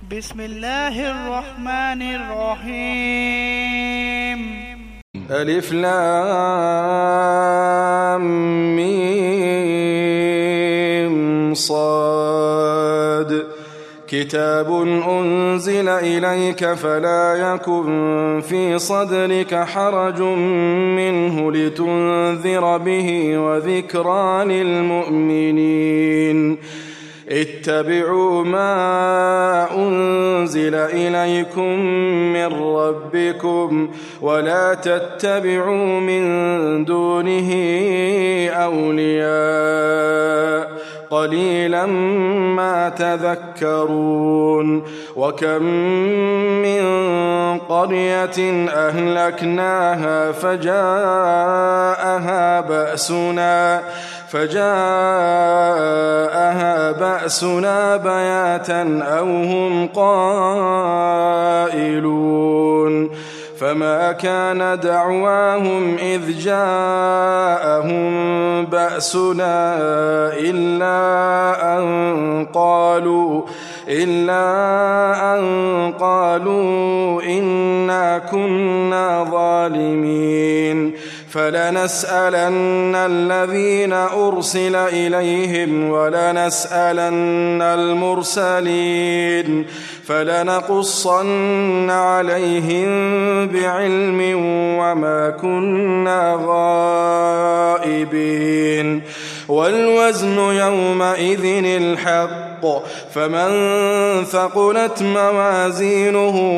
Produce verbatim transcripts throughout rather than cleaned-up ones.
بسم الله الرحمن الرحيم. ألف لام ميم صاد. كتاب أنزل إليك فلا يكن في صدرك حرج منه لتنذر به وذكرى للمؤمنين. اتبعوا ما أنزل إليكم من ربكم ولا تتبعوا من دونه أولياء قليلا ما تذكرون. وكم من قرية أهلكناها فجاءها بأسنا فجاءها بأسنا بياتا أو هم قائلون. فما كان دعواهم إذ جاءهم بأسنا إلا أن قالوا إلا أن قالوا إنا كنا ظالمين. فلنسألن الذين أرسل إليهم ولنسألن المرسلين فلنقصن عليهم بعلم وما كنا غائبين. والوزن يومئذ الحق فمن ثقلت موازينه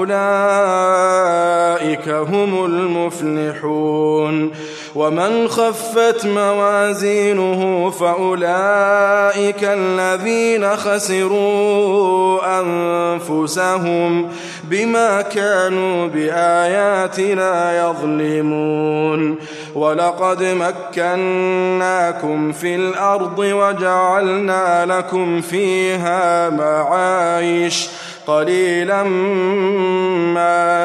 فأولئك هم المفلحون. ومن خفت موازينه فأولئك الذين خسروا أنفسهم بما كانوا بآياتنا يظلمون. ولقد مكناكم في الأرض وجعلنا لكم فيها معايش قليلا ما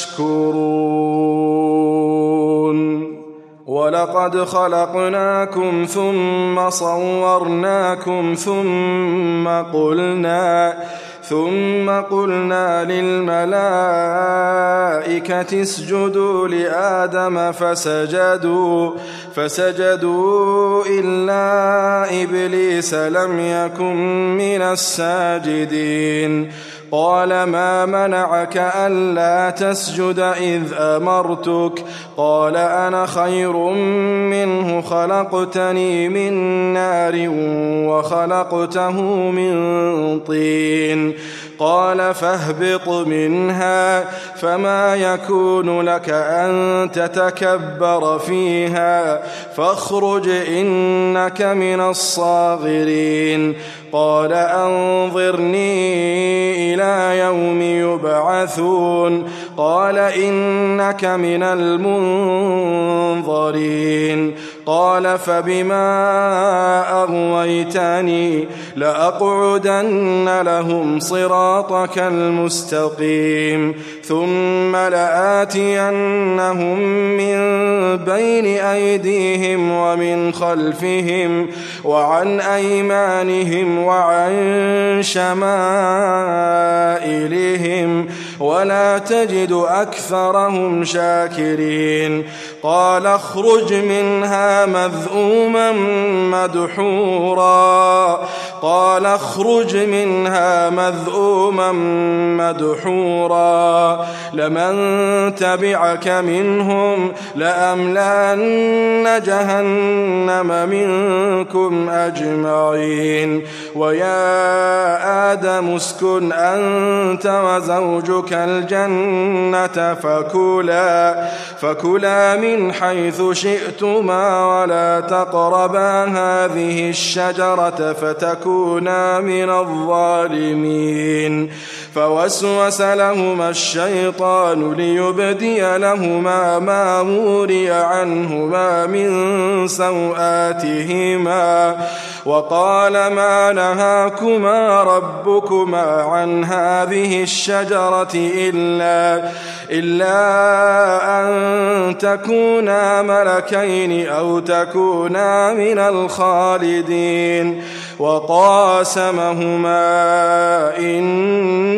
تشكرون. ولقد خلقناكم ثم صورناكم ثم قلنا ثم قلنا للملائكة اسجدوا لآدم فسجدوا فسجدوا إلا إبليس لم يكن من الساجدين. قال ما منعك ألا تسجد إذ أمرتك؟ قال أنا خير منه خلقتني من نار وخلقته من طين. قال فاهبط منها فما يكون لك أن تتكبر فيها فاخرج إنك من الصاغرين. قال أنظرني إلى يوم يبعثون. قال إنك من المنظرين. قال فبما أغويتني لأقعدن لهم صراطك المستقيم ثم لآتينهم من بين أيديهم ومن خلفهم وعن أيمانهم وعن شمائلهم ولا تجد أكثرهم شاكرين. قال اخرج منها مذءوما مدحورا قال اخرج منها مذءوما مدحورا لمن تبعك منهم لأملأن جهنم منكم أجمعين. ويا آدم اسكن أنت وزوجك الجنة فكلا فكلا من حيث شئتما ولا تقربا هذه الشجرة فتكونا من الظالمين. فوسوس لهما الشيطان ليبدي لهما ما وري عنهما من سوآتهما وقال ما نهاكما ربكما عن هذه الشجرة إلا إلا أن تكونا ملكين أو تكونا من الخالدين. وقاسمهما إن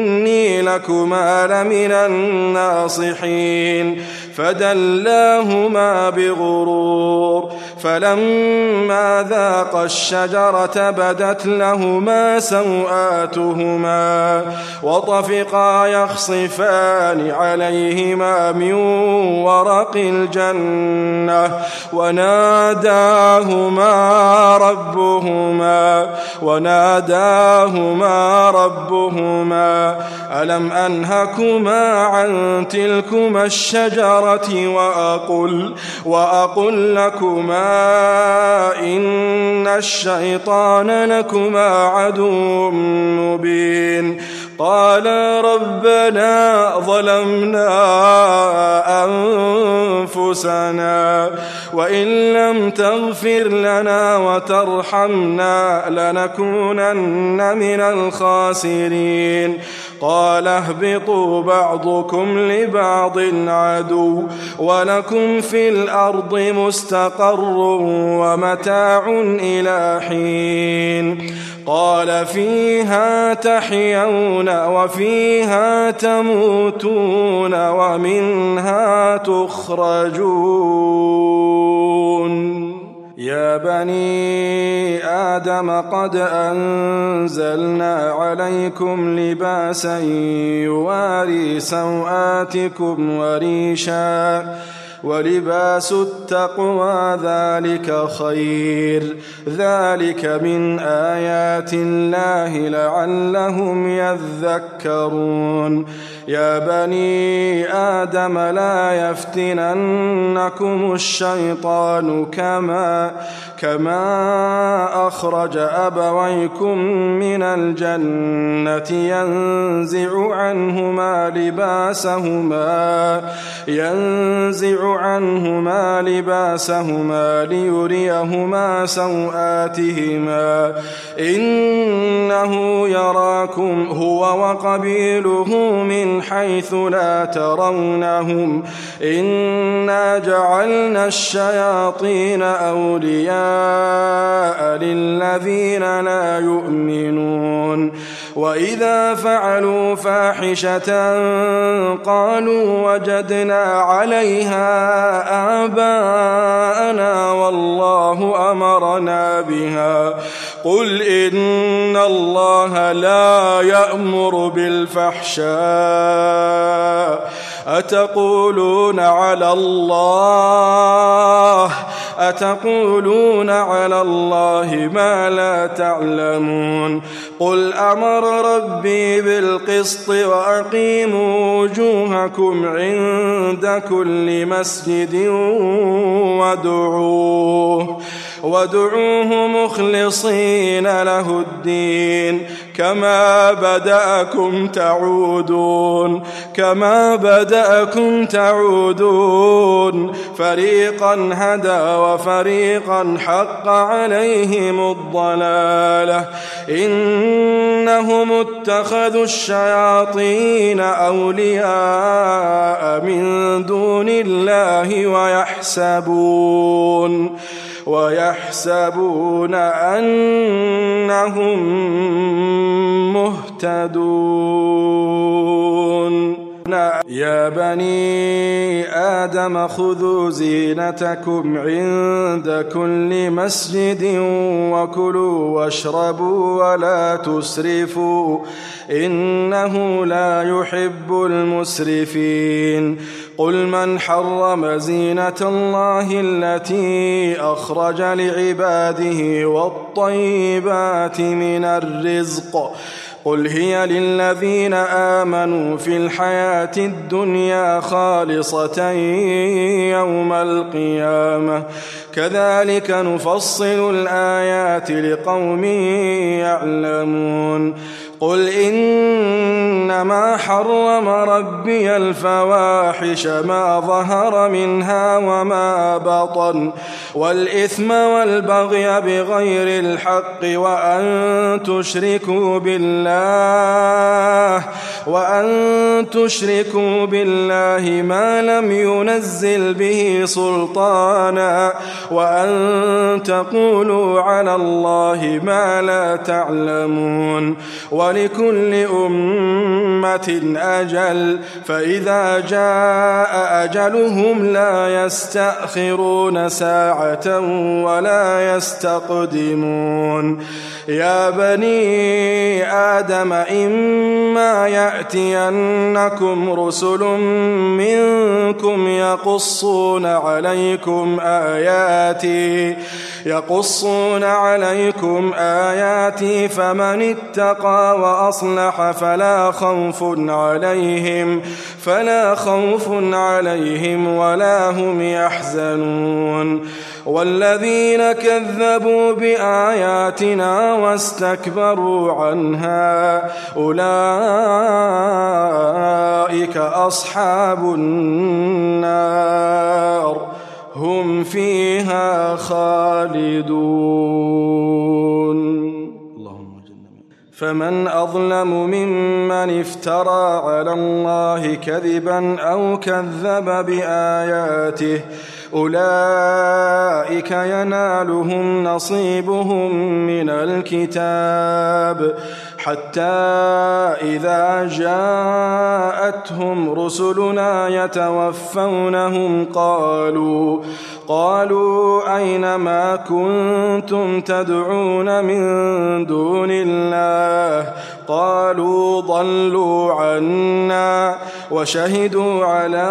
لكما لمن الناصحين فدلاهما بغرور فلما ذاقا الشجرة بدت لهما سوآتهما وطفقا يخصفان عليهما من ورق الجنة وناداهما ربهما وناداهما ربهما ألم أنهكما عن تلكما الشجرة وأقل, وأقل لكما إن الشيطان لكما عدو مبين قالا ربنا ظلمنا أنفسنا وإن لم تغفر لنا وترحمنا لنكونن من الخاسرين قال اهبطوا بعضكم لبعض عدو ولكم في الأرض مستقر ومتاع إلى حين قال فيها تحيون وفيها تموتون ومنها تخرجون يا بني آدم قد أنزلنا عليكم لباسا يواري سوآتكم وريشا ولباس التقوى ذلك خير ذلك من آيات الله لعلهم يذكرون يا بني آدم لا يفتننكم الشيطان كما كما أخرج أبويكم من الجنة ينزع عنهما لباسهما ينزع عنهما لباسهما ليريهما سوآتهما إنه يراكم هو وقبيله من حيث لا ترونهم إنا جعلنا الشياطين أولياء للذين لا يؤمنون وإذا فعلوا فاحشة قالوا وجدنا عليها آباءنا والله أمرنا بها قل إن الله لا يأمر بالفحشاء أتقولون على الله أتقولون على الله ما لا تعلمون قل أمر ربي بالقسط وأقيموا وجوهكم عند كل مسجد وادعوه وادعوه مخلصين له الدين كما بدأكم تعودون كما بدأكم تعودون فريقا هدى وفريقا حق عليهم الضلالة إنهم اتخذوا الشياطين أولياء من دون الله ويحسبون ويحسبون أنهم مهتدون يا بني آدم خذوا زينتكم عند كل مسجد وكلوا واشربوا ولا تسرفوا إنه لا يحب المسرفين قل من حرم زينة الله التي أخرج لعباده والطيبات من الرزق قل هي للذين آمنوا في الحياة الدنيا خالصة يوم القيامة كذلك نفصل الآيات لقوم يعلمون قل إنما حرم ربي الفواحش ما ظهر منها وما بطن والإثم والبغي بغير الحق وأن تشركوا بالله وأن تشركوا بالله ما لم ينزل به سلطانا وأن تقولوا على الله ما لا تعلمون ولكل أمة أمة أجل فإذا جاء أجلهم لا يستأخرون ساعة ولا يستقدمون يا بني آدم إما يأتينكم رسل منكم يقصون عليكم آياتي يقصون عليكم آياتي فمن اتقى وأصلح فلا خوف عليهم فلا خوف عليهم ولا هم يحزنون والذين كذبوا بآياتنا واستكبروا عنها أولئك أصحاب النار هم فيها خالدون فمن أظلم ممن افترى على الله كذبا أو كذب بآياته أولئك ينالهم نصيبهم من الكتاب حتى إذا جاءتهم رسلنا يتوفونهم قالوا قالوا أين ما كنتم تدعون من دون الله قالوا ضلوا عنا وشهدوا على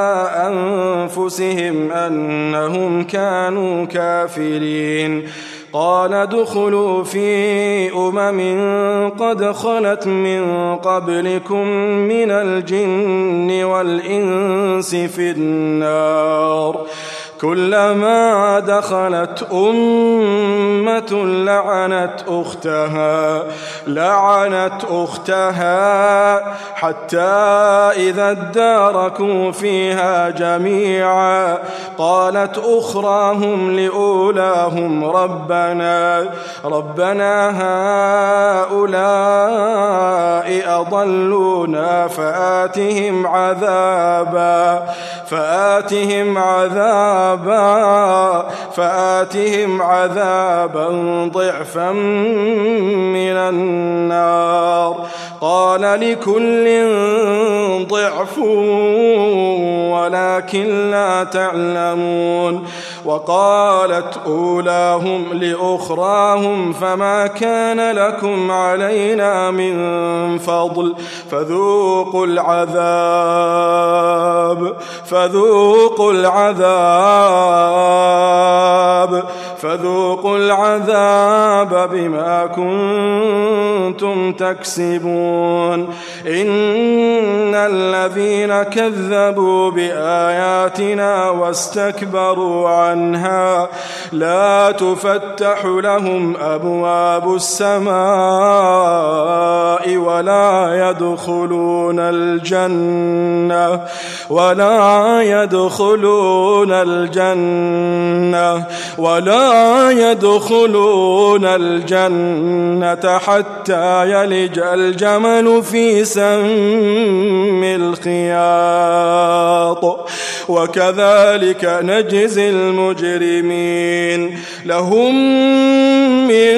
أنفسهم أنهم كانوا كافرين قال ادخلوا في أمم قد خلت من قبلكم من الجن والإنس في النار كلما دخلت أمة لعنت أختها لعنت أختها حتى إذا اداركوا فيها جميعا قالت أخراهم لأولاهم ربنا ربنا هؤلاء أضلونا فآتهم عذابا فآتهم عذابا فآتهم عذابا ضعفا من النار قال لكل ضعف ولكن لا تعلمون وقالت أولاهم لأخراهم فما كان لكم علينا من فضل فذوقوا العذاب فذوقوا العذاب فذوقوا العذاب بما كنتم تكسبون إن الذين كذبوا بآياتنا واستكبروا عنها لا تفتح لهم أبواب السماء ولا يدخلون الجنة ولا يدخلون الجنة ولا يدخلون الجنة حتى يلج الجمل في سم الخياط وكذلك نجزي المجرمين لهم من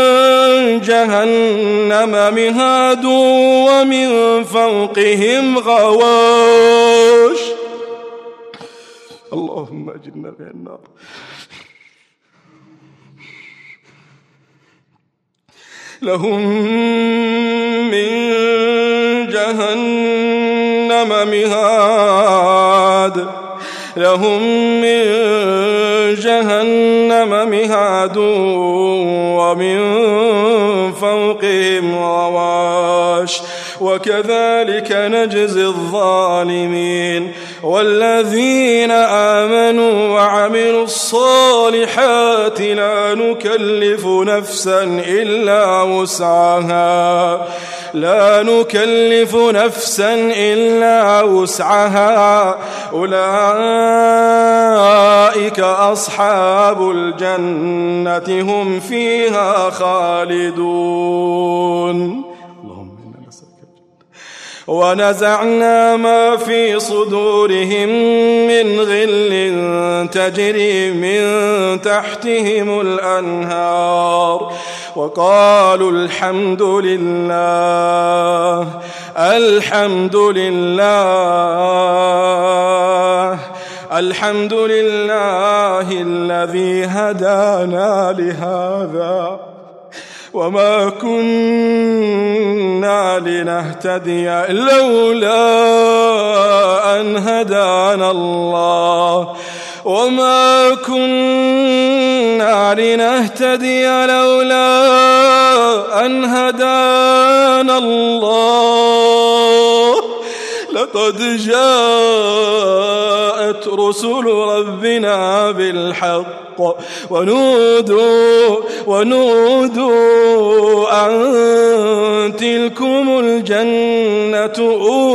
جهنم مهاد ومن فوقهم غواش اللهم أجرنا من النار لهم من جهنم مهاد لهم من جهنم مهاد ومن فوقهم غواش وكذلك نجزي الظالمين والذين آمنوا وعملوا الصالحات لا نكلف نفسا إلا وسعها لا نكلف نفسا إلا وسعها أولئك أصحاب الجنة هم فيها خالدون ونزعنا ما في صدورهم من غل تجري من تحتهم الأنهار وقالوا الحمد لله الحمد لله الحمد لله الذي هدانا لهذا وما كنا لنهتدي لولا أن هدانا الله وما كنا لنهتدي لولا أن هدانا الله لقد جاءت رسل ربنا بالحق ونودوا ونودوا أن تلكم الجنة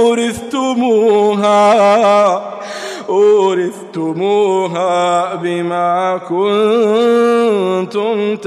أورثتموها أورثتموها بما كنتم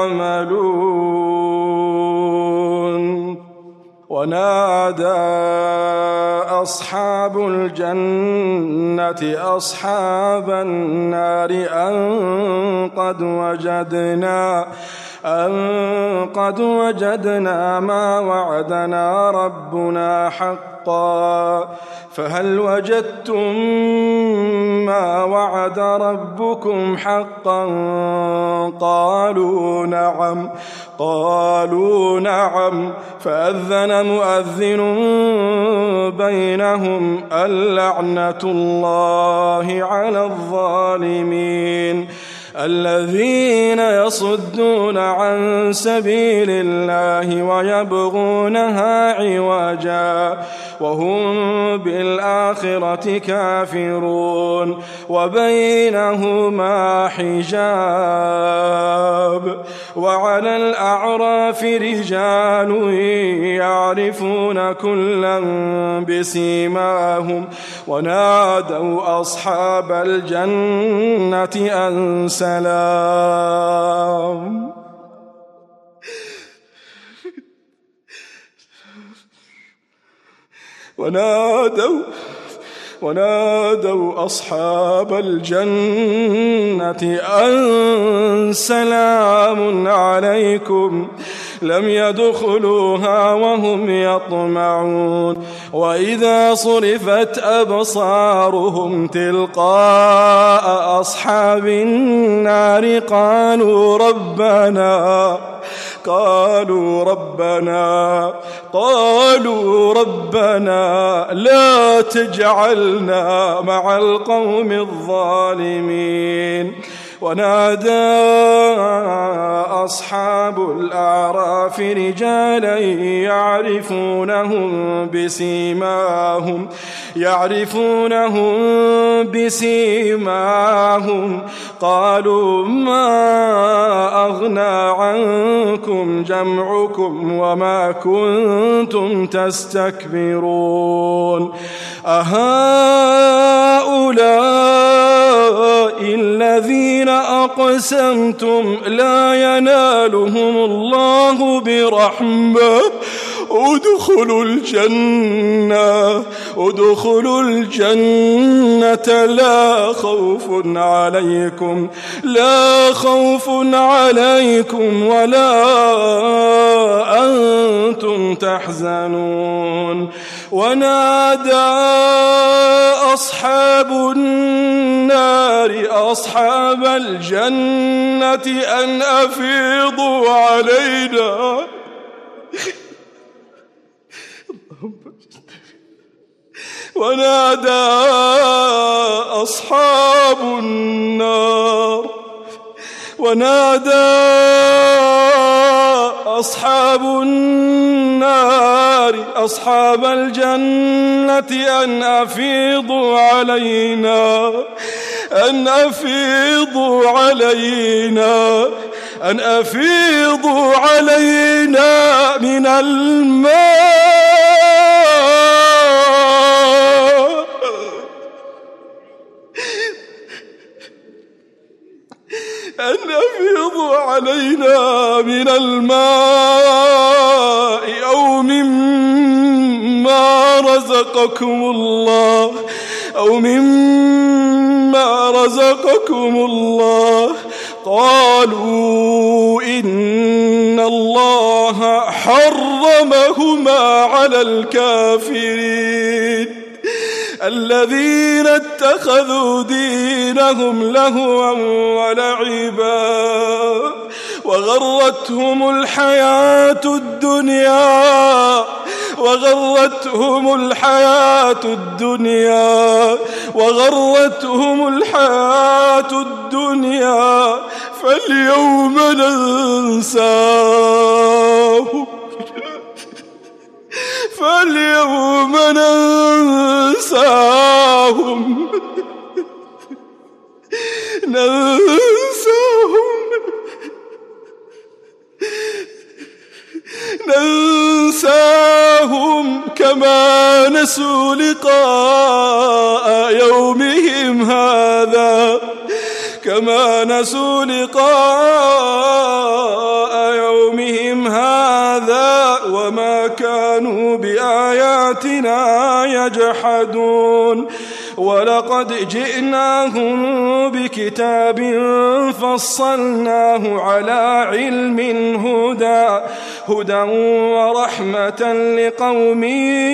تعملون. ونادى أصحاب الجنة أصحاب النار أن قد وجدنا أن قد وجدنا ما وعدنا ربنا حقا فهل وجدتم ما وعد ربكم حقا قالوا نعم قالوا نعم فأذن مؤذن بينهم اللعنة الله على الظالمين الذين يصدون عن سبيل الله ويبغونها عوجا وهم بالآخرة كافرون وبينهما حجاب. وعلى الأعراف رجال يعرفون كلا بسيماهم ونادوا أصحاب الجنة أن سلام ونادوا ونادوا أصحاب الجنة أن سلام عليكم لم يدخلوها وهم يطمعون. وإذا صرفت أبصارهم تلقاء أصحاب النار قالوا ربنا قالوا ربنا قالوا ربنا لا تجعلنا مع القوم الظالمين. ونادى أصحاب الأعراف رجالا يعرفونهم بسيماهم يعرفونهم بسيماهم قالوا ما أغنى عنكم جمعكم وما كنتم تستكبرون أهؤلاء الذين أقسمتم لا ينالهم الله برحمة ادخلوا الجنة ادخلوا الجنة لا خوف عليكم لا خوف عليكم ولا أنتم تحزنون. ونادى أصحاب النار أصحاب الجنة أن أفيضوا علينا ونادى أصحاب النار ونادى أصحاب النار أصحاب الجنة أن أفيضوا علينا أن أفيضوا علينا أن أفيضوا علينا من الماء أن أفيضوا علينا من الماء أو مما رزقكم الله أو مما رزقكم الله قالوا إن الله حرمهما على الكافرين الذين اتخذوا دينهم لهوا ولعبا وغرتهم الحياة الدنيا وغرتهم الحياة الدنيا وغرتهم الحياة الدنيا فاليوم ننساهم فاليوم ننساهم ننساهم ننساهم كما نسوا لقاء يومهم هذا كما نسوا لقاء يومهم هذا وما كانوا بآياتنا يجحدون ولقد جئناهم بكتاب فصلناه على علم هدى هدى ورحمة لقوم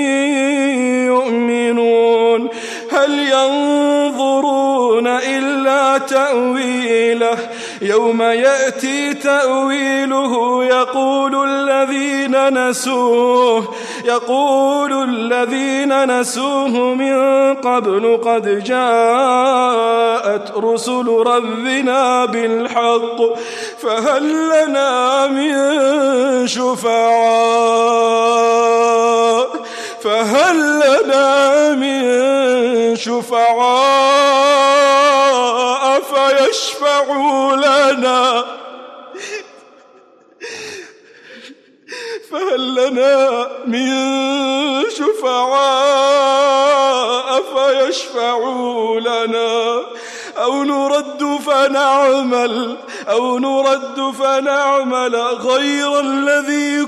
يؤمنون هل ينظرون إلا تأويله يوم يأتي تأويله يقول الذين نسوه يقول الذين نسوه من قبل قد جاءت رسل ربنا بالحق فهل لنا من شفعاء فهل لنا من شفعاء فيشفعوا لنا فهل لنا من شفعاء فيشفعوا لنا أو نرد فنعمل أو نرد فنعمل غير الذي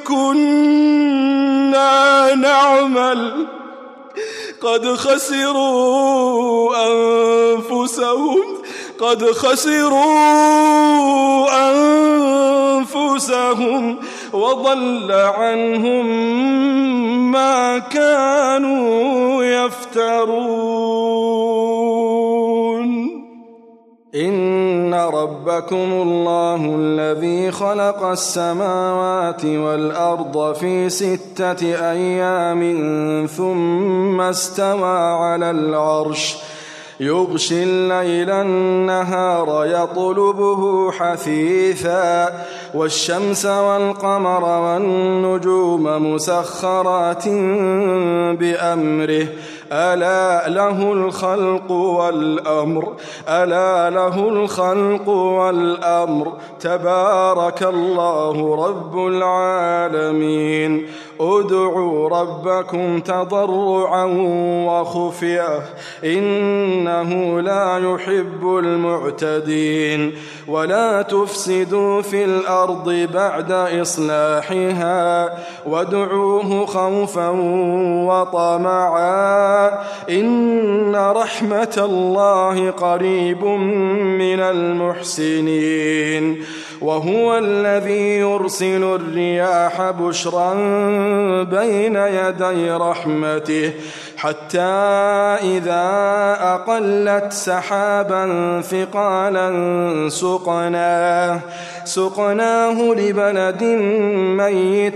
كنا نعمل قد خسروا أنفسهم قد خسروا أنفسهم وضل عنهم ما كانوا يفترون إن ربكم الله الذي خلق السماوات والأرض في ستة أيام ثم استوى على العرش يغشي الليل النهار يطلبه حثيثا والشمس والقمر والنجوم مسخرات بأمره ألا له الخلق والأمر ألا له الخلق والأمر تبارك الله رب العالمين ادعوا ربكم تضرعا وخفية إنه لا يحب المعتدين ولا تفسدوا في الأرض بعد إصلاحها وادعوه خوفا وطمعا إن رحمة الله قريب من المحسنين وهو الذي يرسل الرياح بشرا بين يدي رحمته حتى إذا أقلت سحابا ثقالا سقناه سقناه لبلد ميت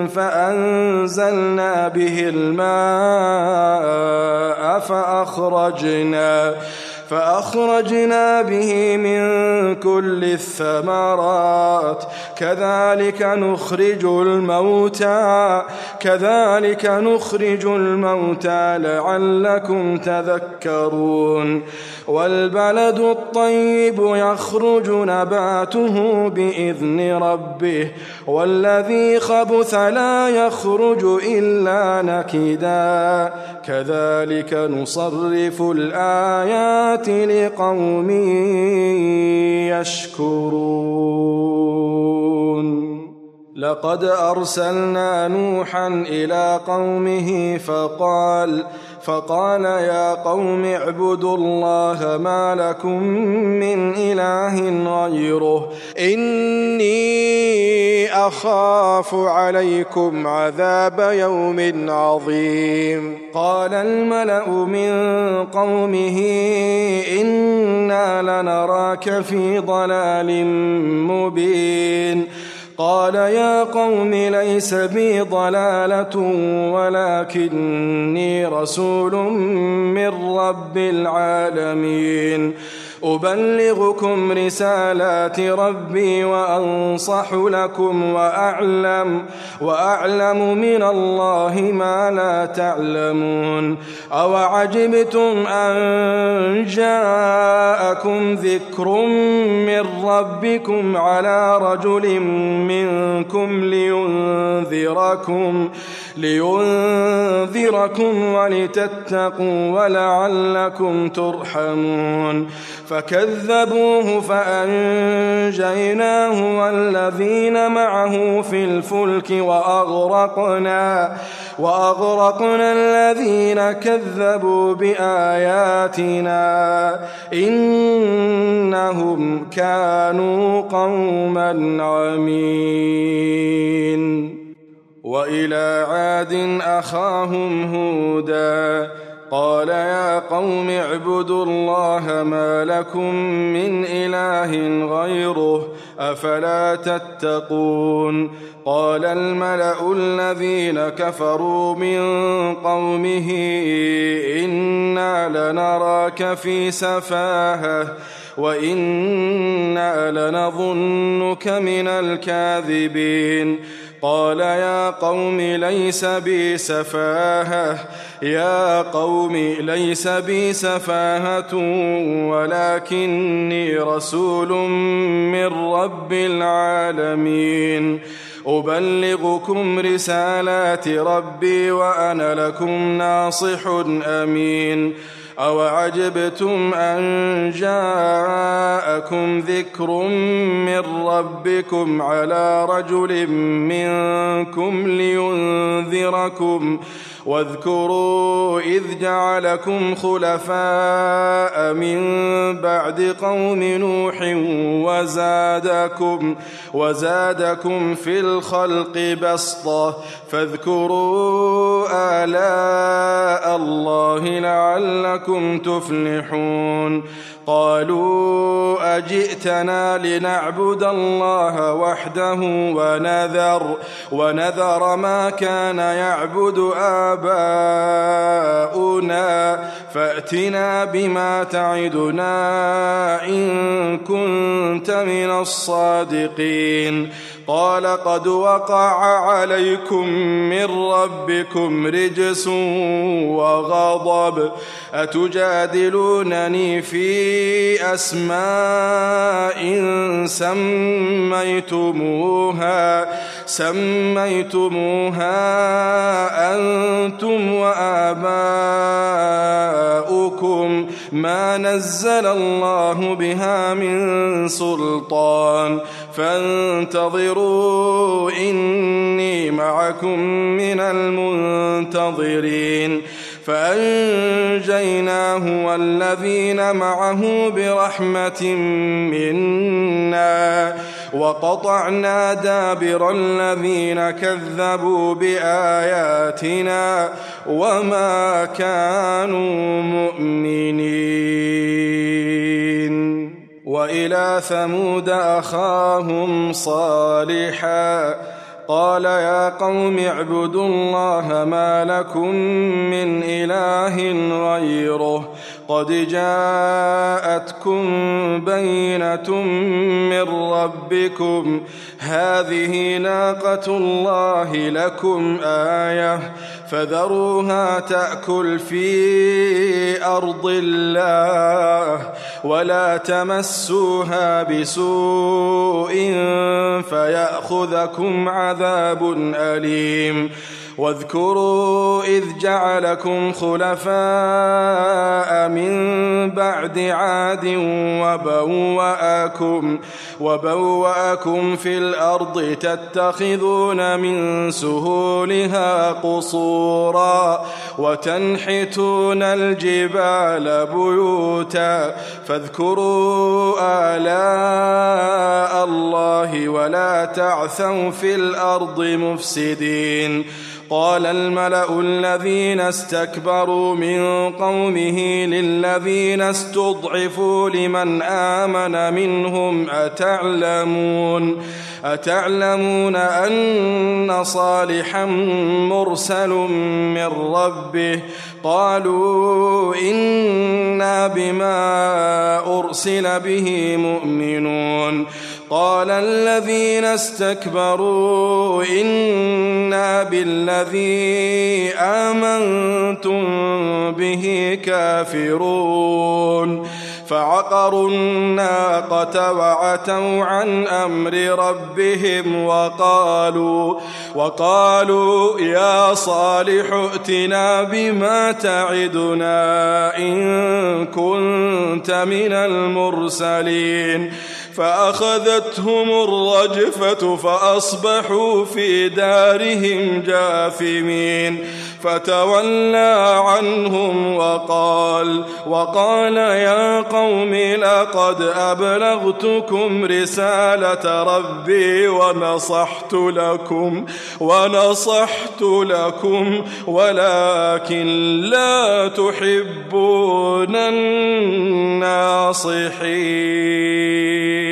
فأنزلنا به الماء فأخرجنا فأخرجنا به من كل الثمرات كذلك نخرج الموتى كذلك نخرج الموتى لعلكم تذكرون والبلد الطيب يخرج نباته بإذن ربه والذي خبث لا يخرج إلا نكدا كذلك نصرف الآيات لقوم يشكرون لقد أرسلنا نوحا إلى قومه فقال فقال يا قوم اعبدوا الله ما لكم من إله غيره إني أخاف عليكم عذاب يوم عظيم. قال الملأ من قومه إنا لنراك في ضلال مبين. قال يا قوم ليس بي ضلالة ولكني رسول من رب العالمين أبلغكم رسالات ربي وأنصح لكم وأعلم, وأعلم من الله ما لا تعلمون. أوعجبتم أن جاءكم ذكر من ربكم على رجل منكم لينذركم, لينذركم ولتتقوا ولعلكم ترحمون. فكذبوه فأنجيناه والذين معه في الفلك وأغرقنا, وأغرقنا الذين كذبوا بآياتنا إنهم كانوا قوما عمين. وإلى عاد أخاهم هودا قال يا قوم اعبدوا الله ما لكم من إله غيره أفلا تتقون. قال الملأ الذين كفروا من قومه إنا لنراك في سفاهة وإنا لنظنك من الكاذبين. قال يا قوم ليس بي سفاهة يا قوم ليس بي سفاهة ولكني رسول من رب العالمين أبلغكم رسالات ربي وأنا لكم ناصح أمين. أوعجبتم أن جاءكم ذكر من ربكم على رجل منكم لينذركم واذكروا إذ جعلكم خلفاء من بعد قوم نوح وزادكم, وزادكم في الخلق بسطة فاذكروا آلاء الله لعلكم تفلحون. قالوا أجئتنا لنعبد الله وحده ونذر, ونذر ما كان يعبد آباؤنا فأتنا بما تعدنا إن كنت من الصادقين. قال قد وقع عليكم من ربكم رجس وغضب أتجادلونني في أسماء سميتموها سميتموها أنتم وآباؤكم ما نزل الله بها من سلطان فانتظروا إني معكم من المنتظرين. فأنجيناه والذين معه برحمة منا وقطعنا دابر الذين كذبوا بآياتنا وما كانوا مؤمنين. وإلى ثمود أخاهم صالحا قال يا قوم اعبدوا الله ما لكم من إله غيره قد جاءتكم بينة من ربكم هذه ناقة الله لكم آية فذروها تأكل في أرض الله ولا تمسوها بسوء فيأخذكم عذاب أليم. واذكروا إذ جعلكم خلفاء من بعد عاد وبوأكم, وبوأكم في الأرض تتخذون من سهولها قصورا وتنحتون الجبال بيوتا فاذكروا آلاء الله ولا تعثوا في الأرض مفسدين. قال الملأ الذين استكبروا من قومه للذين استضعفوا لمن آمن منهم أتعلمون أتعلمون أن صالحا مرسل من ربه قالوا إنا بما أرسل به مؤمنون. قال الذين استكبروا إنا بالذي آمنتم به كافرون فعقروا الناقة وعتوا عن أمر ربهم وقالوا, وقالوا يا صالح ائتنا بما تعدنا إن كنت من المرسلين. فأخذتهم الرجفة فأصبحوا في دارهم جاثمين فتولى عنهم وقال, وقال يا قوم لقد أبلغتكم رسالة ربي ونصحت لكم, ونصحت لكم ولكن لا تحبون الناصحين.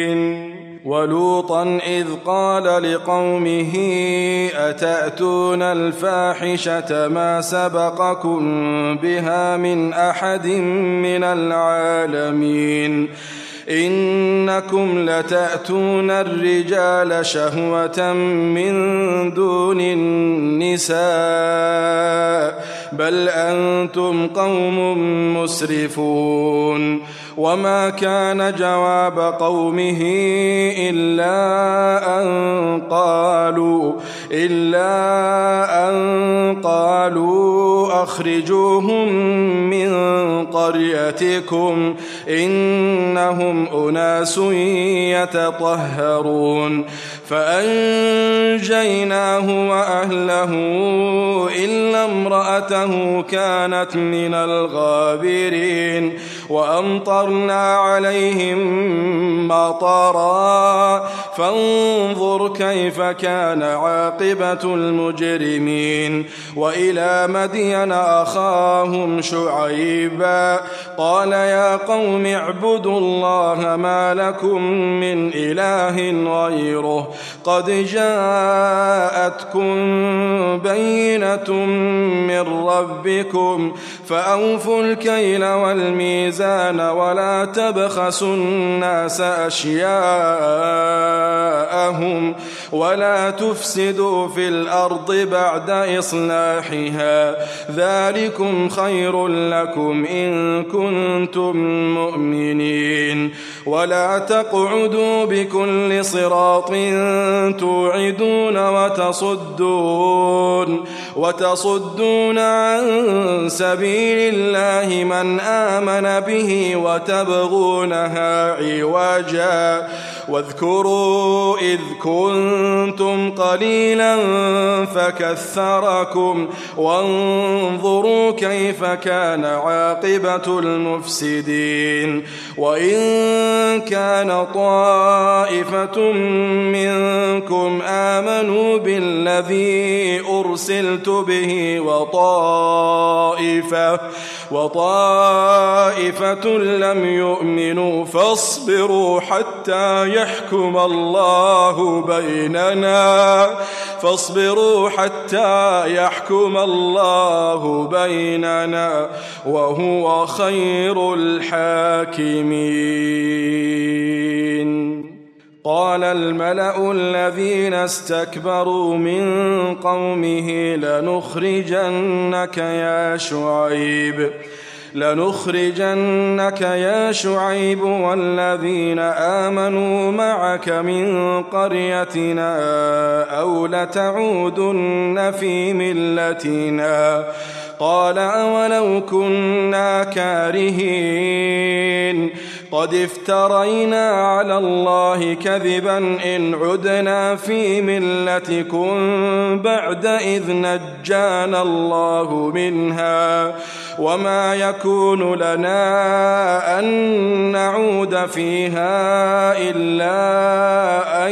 ولوطا إذ قال لقومه أتأتون الفاحشة ما سبقكم بها من أحد من العالمين إنكم لتأتون الرجال شهوة من دون النساء بل أنتم قوم مسرفون. وما كان جواب قومه إلا أن قالوا إلا أن قالوا أخرجوهم من قريتكم إنهم أناس يتطهرون. فأنجيناه وأهله إلا امرأته كانت من الغابرين وأمطرنا عليهم مطرا فانظر كيف كان عاقبة المجرمين. وإلى مدين أخاهم شعيبا قال يا قوم اعبدوا الله ما لكم من إله غيره قد جاءتكم بينة من ربكم فأوفوا الكيل والميزان ولا تبخسوا الناس أشياءهم ولا تفسدوا في الأرض بعد إصلاحها ذلكم خير لكم إن كنتم مؤمنين. ولا تقعدوا بكل صراط توعدون وتصدون وتصدون عن سبيل الله من آمن به وتبغونها عوجا واذكروا إذ كنتم قليلا فكثركم وانظروا كيف كان عاقبة المفسدين. وإن كان طائفة منكم آمنوا بالذي أرسلت به وطائفة وطائفة لم يؤمنوا فاصبروا حتى يحكم الله بيننا فاصبروا حتى يحكم الله بيننا وهو خير الحاكمين. قال الملأ الذين استكبروا من قومه لنخرجنك يا شعيب لنخرجنك يا شعيب والذين آمنوا معك من قريتنا أو لتعودن في ملتنا قال أولو كنا كارهين قد افترينا على الله كذبا إن عدنا في ملتكم بعد إذ نجانا الله منها وما يكون لنا أن نعود فيها إلا أن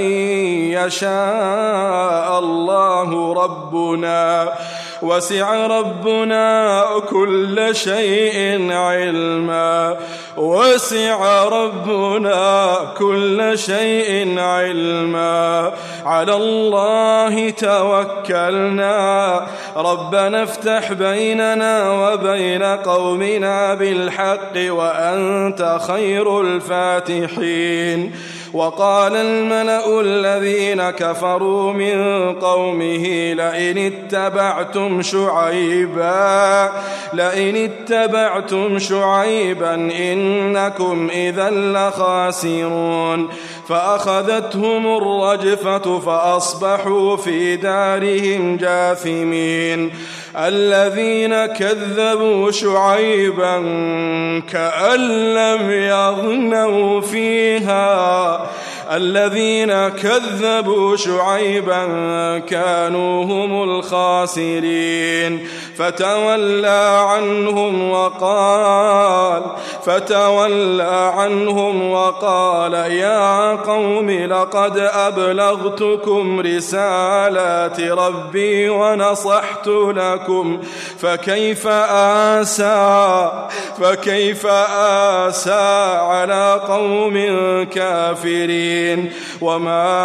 يشاء الله ربنا وسع ربنا كل شيء علما وسع ربنا كل شيء علما على الله توكلنا ربنا افتح بيننا وبين قومنا بالحق وأنت خير الفاتحين وقال الملأ الذين كفروا من قومه لئن اتبعتم شعيبا لئن اتبعتم شعيبا إنكم إذا لخاسرون فأخذتهم الرجفة فأصبحوا في دارهم جاثمين الذين كذبوا شعيبا كأن لم يغنوا فيها الذين كذبوا شعيبا كانوا هم الخاسرين فتولى عنهم وقال فتولى عنهم وقال يا قوم لقد أبلغتكم رسالات ربي ونصحت لكم فكيف آسى فكيف آسى على قوم كافرين وما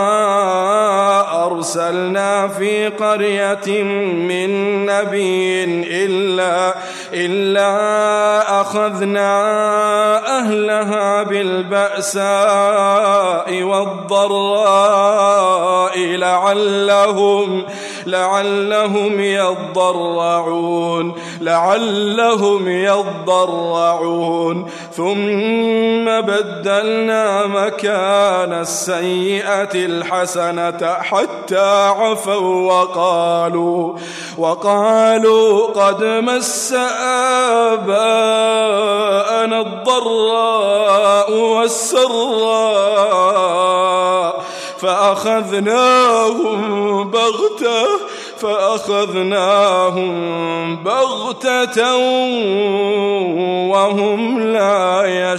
أرسلنا في قرية من نبي إلا, إلا أخذنا أهلها بالبأساء والضراء لعلهم لعلهم يضرعون لعلهم يضرعون ثم بدلنا مكان السيئة الحسنة حتى عفوا وقالوا وقالوا قد مس آباءنا الضراء والسراء فأخذناهم بغتة فأخذناهم بغتة وهم لا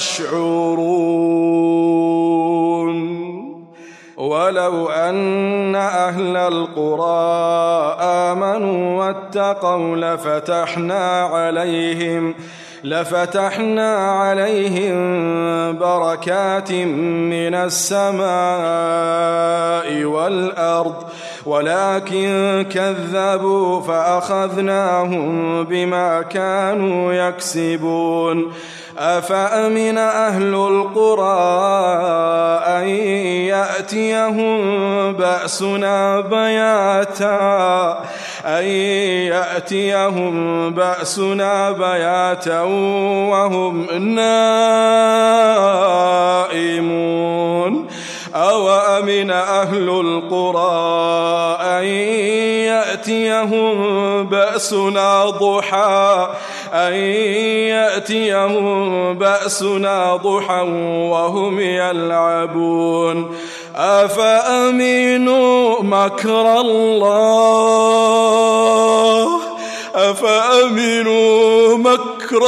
يشعرون ولو أن أهل القرى آمنوا واتقوا لفتحنا عليهم لفتحنا عليهم بركات من السماء والأرض ولكن كذبوا فأخذناهم بما كانوا يكسبون أفأمن أهل القرى أن يأتيهم بأسنا بياتا أن يأتيهم بأسنا بياتا وهم نائمون أوأمن أهل القرى أن يأتيهم بأسنا ضحى أن يأتيهم بأسنا ضحى وهم يلعبون أفأمنوا مكر الله أفأمنوا مكر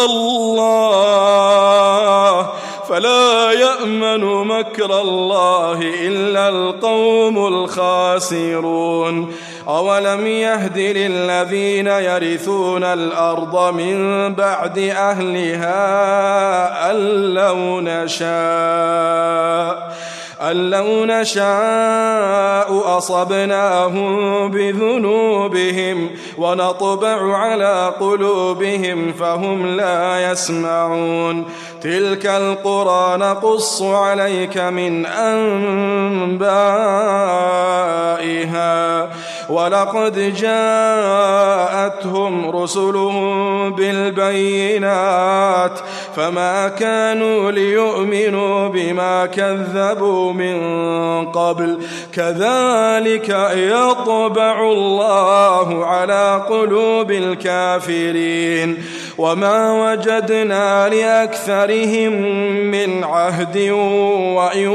الله فلا يأمن مكر الله إلا القوم الخاسرون أولم يهد للذين يرثون الأرض من بعد أهلها أن لو نشاء أن لو نشاء أصبناهم بذنوبهم ونطبع على قلوبهم فهم لا يسمعون تلك القرى نقص عليك من أنبائها ولقد جاءتهم رسلهم بالبينات فما كانوا ليؤمنوا بما كذبوا من قبل كذلك يطبع الله على قلوب الكافرين وما وجدنا لأكثرهم من عهد وإن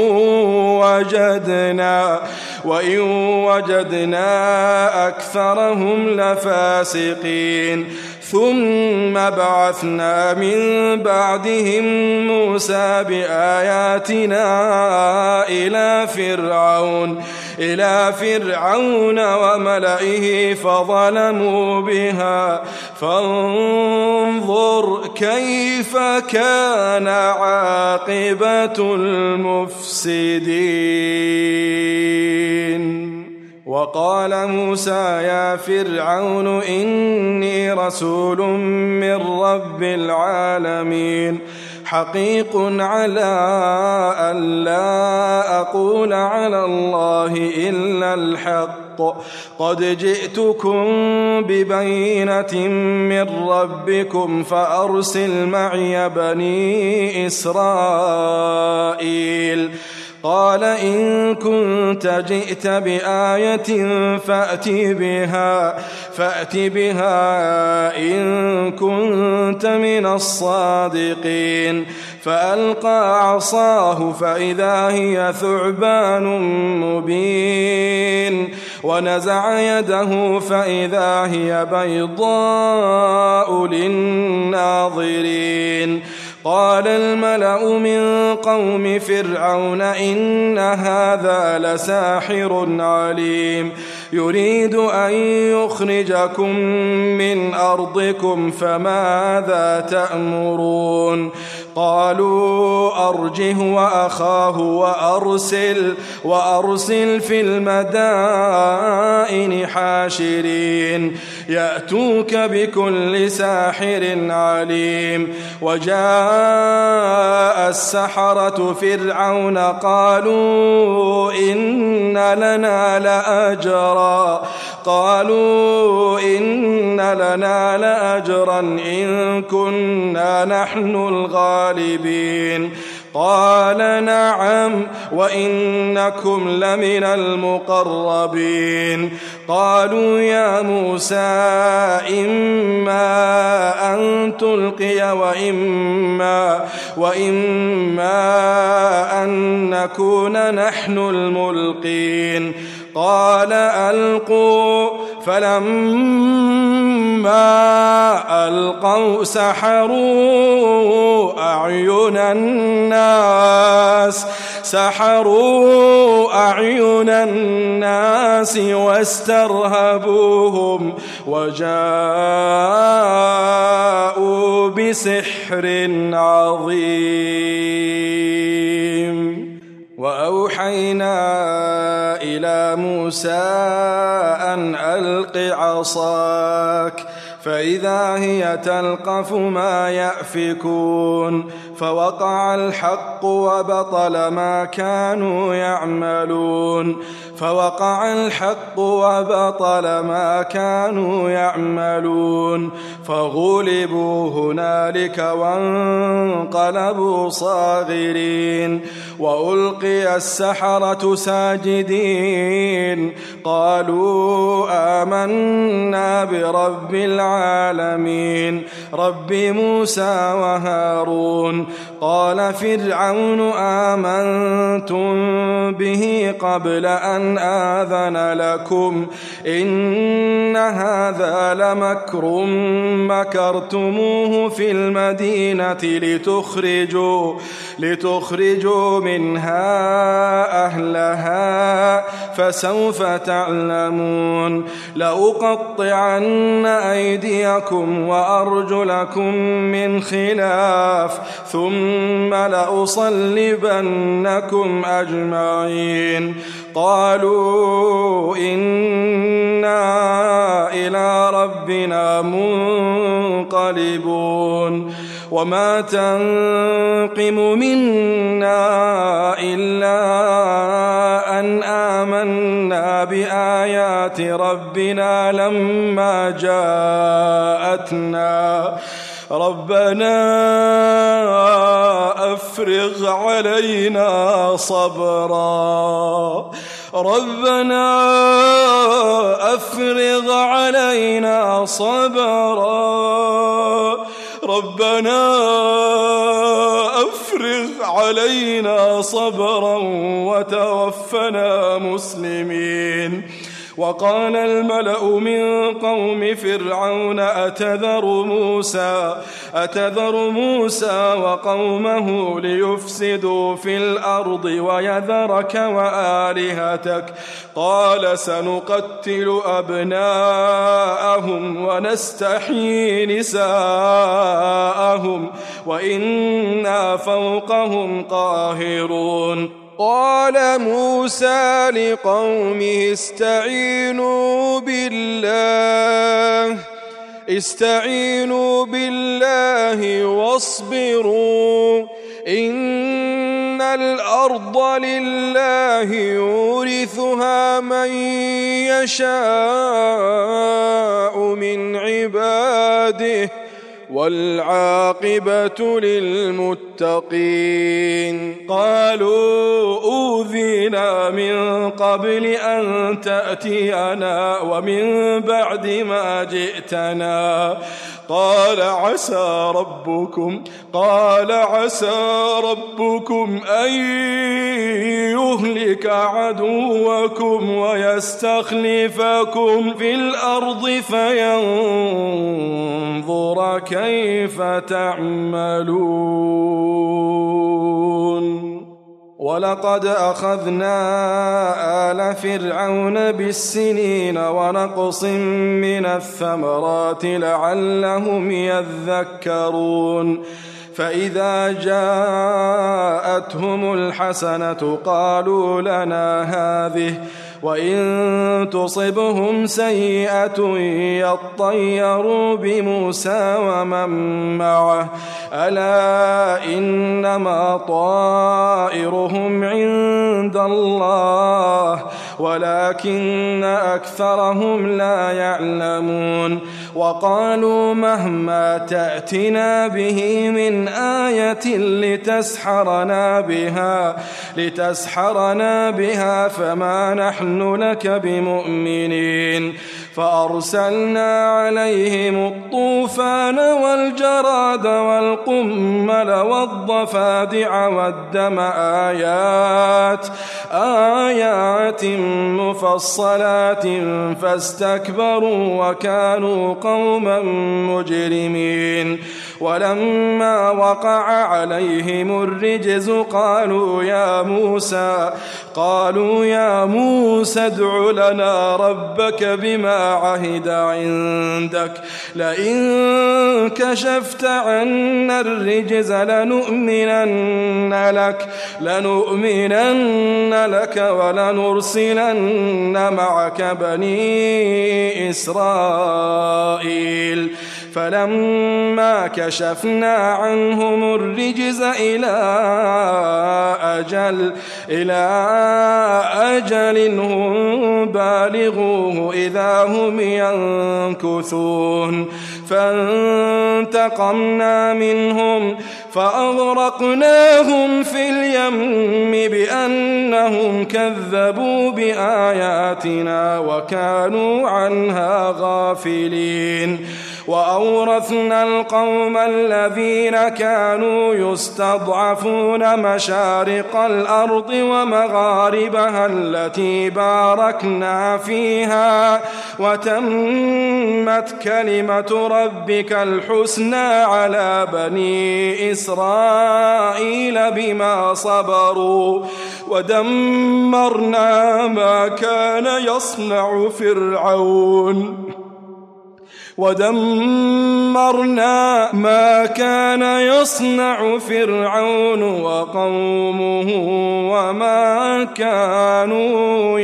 وجدنا وإن وجدنا أكثرهم لفاسقين ثم بعثنا من بعدهم موسى بآياتنا إلى فرعون إلى فرعون وملئه فظلموا بها فانظر كيف كان عاقبة المفسدين. وقال موسى يا فرعون إني رسول من رب العالمين حقيق على أن لا أقول على الله إلا الحق قد جئتكم ببينة من ربكم فأرسل معي بني إسرائيل. قال إن كنت جئت بآية فأت بها فأت بها إن كنت من الصادقين. فألقى عصاه فإذا هي ثعبان مبين ونزع يده فإذا هي بيضاء للناظرين. قال الملأ من قوم فرعون إن هذا لساحر عليم يريد أن يخرجكم من أرضكم فماذا تأمرون. قالوا أرجه وأخاه وأرسل, وأرسل في المدائن حاشرين يأتوك بكل ساحر عليم. وجاء السحرة فرعون قالوا إن لنا لأجرا قالوا إن لنا لأجرا إن كنا نحن الغالبين. قال نعم وإنكم لمن المقربين. قالوا يا موسى إما أن تلقي وإما, وإما أن نكون نحن الملقين. قال ألقوا فلما ألقوا سحروا أعين الناس سحروا أعين الناس واسترهبوهم وجاءوا بسحر عظيم. وأوحينا إلى موسى أن ألق عصاك فإذا هي تلقف ما يأفكون. فوقع الحق وبطل ما كانوا يعملون فوقع الحق وبطل ما كانوا يعملون فغلبوا هنالك وانقلبوا صاغرين. وألقي السحرة ساجدين قالوا آمنا برب العالمين رب موسى وهارون. قال فرعون آمنتم به قبل أن أن آذن لكم إن هذا لمكر مكرتموه في المدينة لتخرجوا, لتخرجوا منها أهلها فسوف تعلمون لأقطعن أيديكم وأرجلكم من خلاف ثم لأصلبنكم أجمعين قالوا إنا إلى ربنا منقلبون وما تنقم منا إلا أن آمنا بآيات ربنا لما جاءتنا ربنا أفرغ علينا صبرا ربنا أفرغ علينا صبرا ربنا أفرغ علينا صبرا وتوفنا مسلمين وقال الملأ من قوم فرعون أتذر موسى أتذر موسى وقومه ليفسدوا في الأرض ويذرك وآلهتك قال سنقتل أبناءهم ونستحيي نساءهم وإنا فوقهم قاهرون قال موسى لقومه استعينوا بالله استعينوا بالله واصبروا إن الأرض لله يورثها من يشاء من عباده والعاقبة للمتقين قالوا أوذينا من قبل أن تأتينا ومن بعد ما جئتنا قال عسى ربكم قال عسى ربكم أن يهلك عدوكم ويستخلفكم في الأرض فينظر كيف تعملون ولقد أخذنا آل فرعون بالسنين ونقص من الثمرات لعلهم يذكرون فإذا جاءتهم الحسنة قالوا لنا هذه وإن تصبهم سيئة يطيروا بموسى ومن معه ألا إنما طائرهم عند الله ولكن أكثرهم لا يعلمون وقالوا مهما تأتنا به من آية لتسحرنا بها لتسحرنا بها فما نحن لك بمؤمنين فأرسلنا عليهم الطوفان والجراد والقمل والضفادع والدم آيات آيات مفصلات فاستكبروا وكانوا قوما مجرمين ولما وقع عليهم الرجز قالوا يا موسى قالوا يا موسى ادع لنا ربك بما عهد عندك لئن كشفت عنا الرجز لنؤمنن لك لنؤمنن لك ولنرسلن معك بني إسرائيل فلما كشفنا عنهم الرجز إلى أجل إلى أجل هم بالغوه إذا هم ينكثون فانتقمنا منهم فأغرقناهم في اليم بأنهم كذبوا بآياتنا وكانوا عنها غافلين وأورثنا القوم الذين كانوا يستضعفون مشارق الأرض ومغاربها التي باركنا فيها وتمت كلمة ربك الحسنى على بني إسرائيل بما صبروا ودمرنا ما كان يصنع فرعون ودمرنا ما كان يصنع فرعون وقومه وما كانوا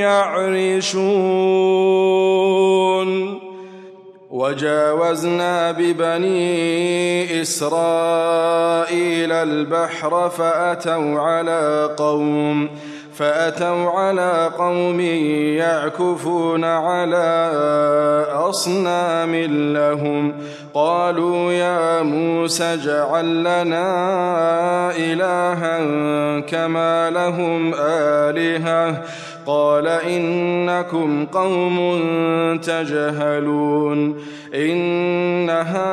يعرشون وجاوزنا ببني إسرائيل البحر فأتوا على قوم فأتوا على قوم يعكفون على أصنام لهم قالوا يا موسى اجعل لنا إلها كما لهم آلهة قال إنكم قوم تجهلون إن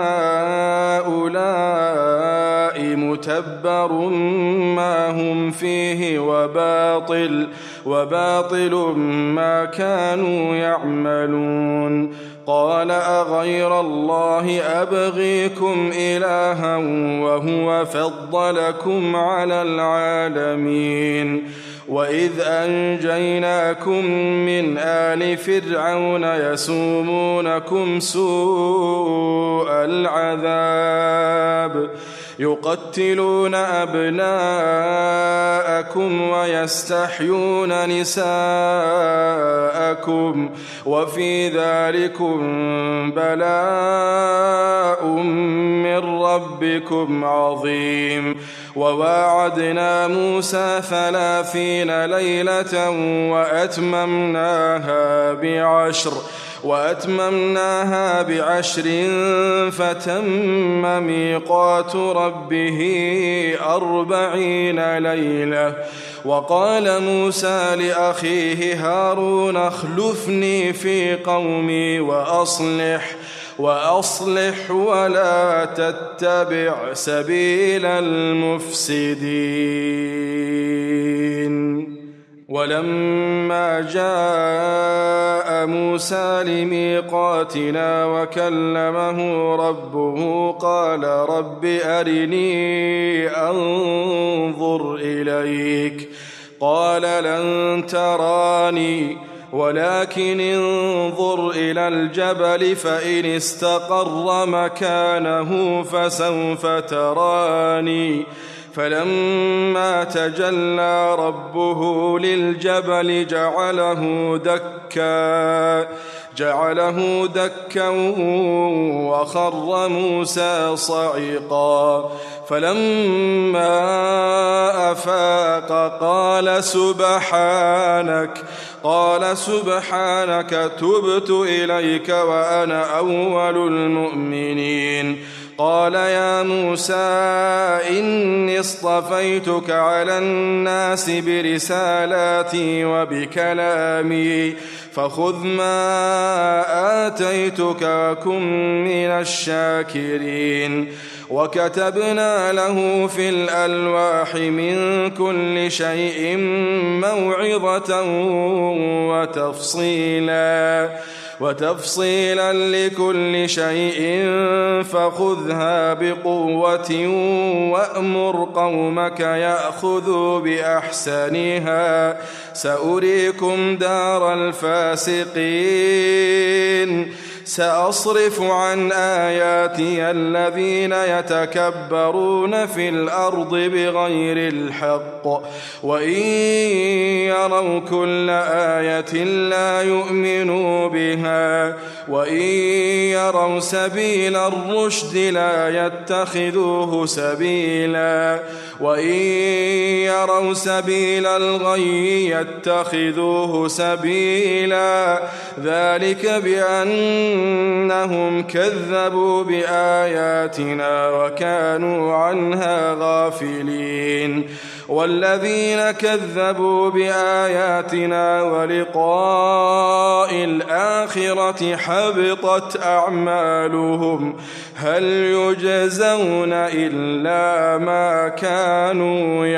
هؤلاء متبر ما هم فيه وباطل وباطل ما كانوا يعملون قال أغير الله أبغيكم إلها وهو فضلكم على العالمين وإذ أنجيناكم من آل فرعون يسومونكم سوء العذاب يقتلون أبناءكم ويستحيون نساءكم وفي ذلكم بلاء من ربكم عظيم وواعدنا موسى ثلاثين ليلة وأتممناها بعشر وأتممناها بعشر فتم ميقات ربه أربعين ليلة وقال موسى لأخيه هارون اخلفني في قومي وأصلح وأصلح ولا تتبع سبيل المفسدين ولما جاء موسى لميقاتنا وكلمه ربه قال رب أرني أنظر إليك قال لن تراني ولكن انظر إلى الجبل فإن استقر مكانه فسوف تراني فلما تجلى ربه للجبل جعله دكا جعله دكا وخر موسى صعقا فلما أفاق قال سبحانك قال سبحانك تبت إليك وأنا أول المؤمنين قال يا موسى إني اصطفيتك على الناس برسالاتي وبكلامي فخذ ما آتيتك وكن من الشاكرين وكتبنا له في الألواح من كل شيء موعظة وتفصيلا وتفصيلا لكل شيء فخذها بقوة وأمر قومك يأخذوا بأحسنها سأريكم دار الفاسقين سأصرف عن آياتي الذين يتكبرون في الأرض بغير الحق وإن يروا كل آية لا يؤمنوا بها وإن يروا سبيل الرشد لا يتخذوه سبيلا وإن يروا سبيل الغي يتخذوه سبيلا ذلك بأنهم كذبوا بآياتنا وكانوا عنها غافلين والذين كذبوا بآياتنا ولقاء الآخرة حبطت أعمالهم هل يجزون إلا ما كانوا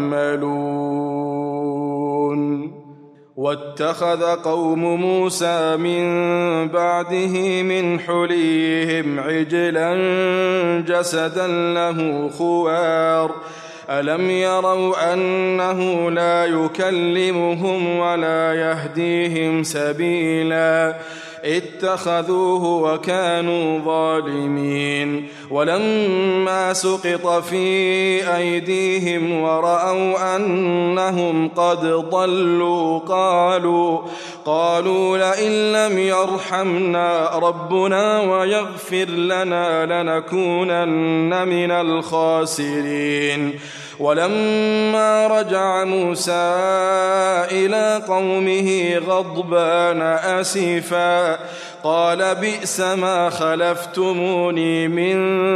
يعملون. واتخذ قوم موسى من بعده من حليهم عجلا جسدا له خوار ألم يروا أنه لا يكلمهم ولا يهديهم سبيلا اتخذوه وكانوا ظالمين. ولما سقط في أيديهم ورأوا أنهم قد ضلوا قالوا قالوا لئن لم يرحمنا ربنا ويغفر لنا لنكونن من الخاسرين. ولما رجع موسى إلى قومه غضبان أسفا قال بئس ما خلفتموني من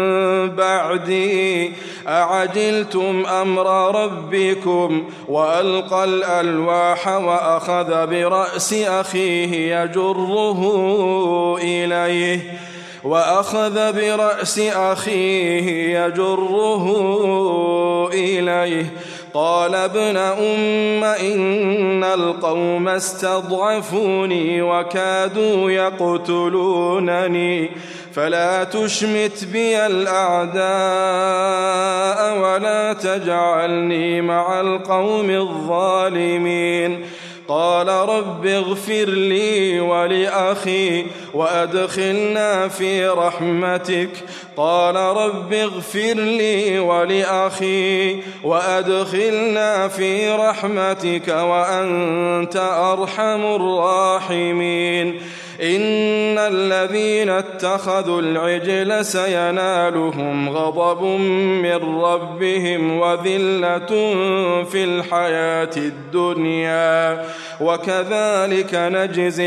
بعدي أعجلتم أمر ربكم وألقى الألواح وأخذ برأس أخيه يجره إليه وأخذ برأس أخيه يجره إليه قال ابن أم إن القوم استضعفوني وكادوا يقتلونني فلا تشمت بي الأعداء ولا تجعلني مع القوم الظالمين. قال رب اغفر لي ولأخي وأدخلنا في رحمتك قال رب اغفر لي ولأخي وأدخلنا في رحمتك وأنت أرحم الراحمين. إن الذين اتخذوا العجل سينالهم غضب من ربهم وذلة في الحياة الدنيا وكذلك نجزي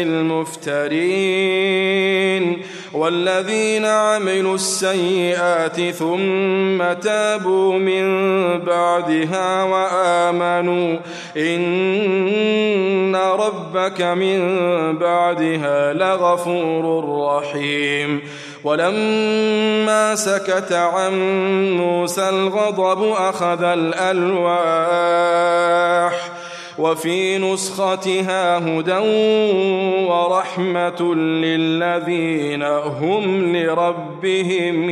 المفترين. والذين عملوا السيئات ثم تابوا من بعدها وآمنوا إن ربك من بعدها لغفور رحيم. ولما سكت عن موسى الغضب أخذ الألواح وفي نسختها هدى ورحمة للذين هم لربهم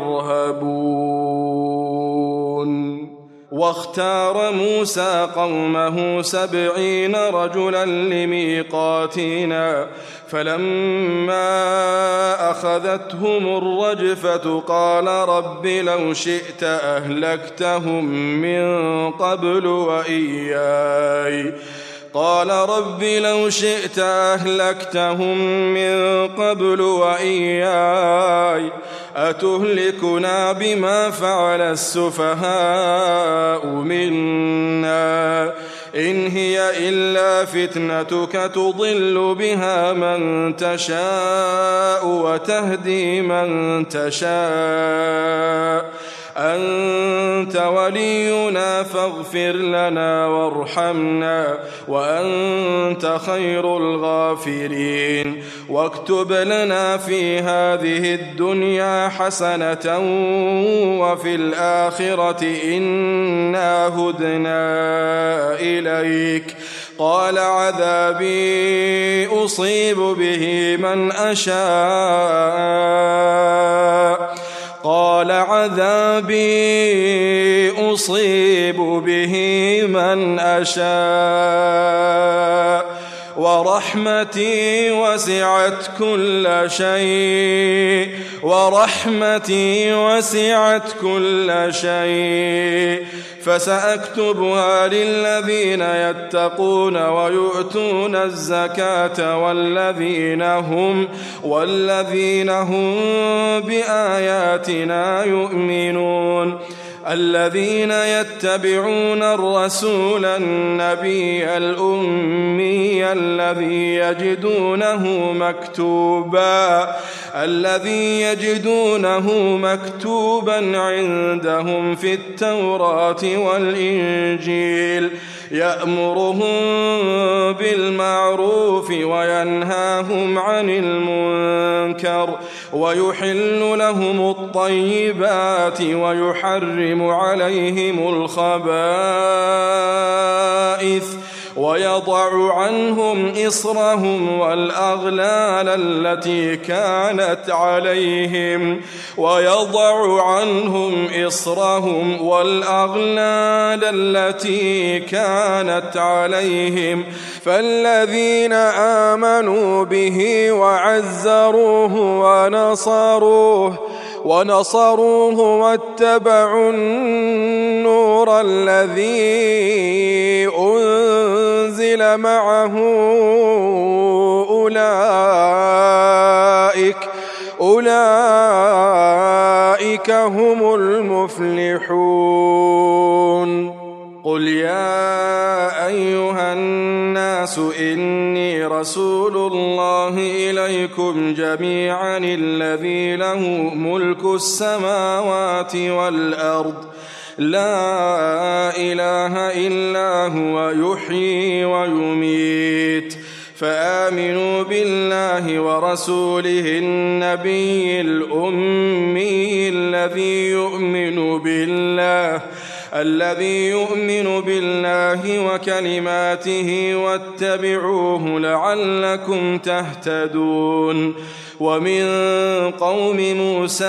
يرهبون. واختار موسى قومه سبعين رجلا لميقاتنا فلما أخذتهم الرجفة قال رب لو شئت أهلكتهم من قبل وإياي قال رب لو شئت أهلكتهم من قبل وإياي أتهلكنا بما فعل السفهاء منا إن هي إلا فتنتك تضل بها من تشاء وتهدي من تشاء أنت ولينا فاغفر لنا وارحمنا وأنت خير الغافرين. واكتب لنا في هذه الدنيا حسنة وفي الآخرة إنا هدنا إليك قال عذابي أصيب به من أشاء قال عذابي أصيب به من أشاء ورحمتي وسعت كل شيء ورحمتي وسعت كل شيء فسأكتبها للذين يتقون ويؤتون الزكاة والذين هم والذين هم بآياتنا يؤمنون. الذين يتبعون الرسول النبي الأمي الذي يجدونه مكتوبا الذي يجدونه مكتوبا عندهم في التوراة والإنجيل يأمرهم بالمعروف وينهاهم عن المنكر ويحل لهم الطيبات ويحرم عليهم الخبائث ويضع عنهم إصرهم والأغلال التي كانت عليهم ويضع عنهم إصرهم والأغلال التي كانت عليهم فالذين آمنوا به وعزروه ونصروه ونصروه واتبعوا النور الذي أنزل معه أولئك أولئك هم المفلحون. قل يا أيها الناس إني رسول الله إليكم جميعا الذي له ملك السماوات والأرض لا إله إلا هو يحيي ويميت فآمنوا بالله ورسوله النبي الأمي الذي يؤمن بالله الذي يؤمن بالله وكلماته واتبعوه لعلكم تهتدون. ومن قوم موسى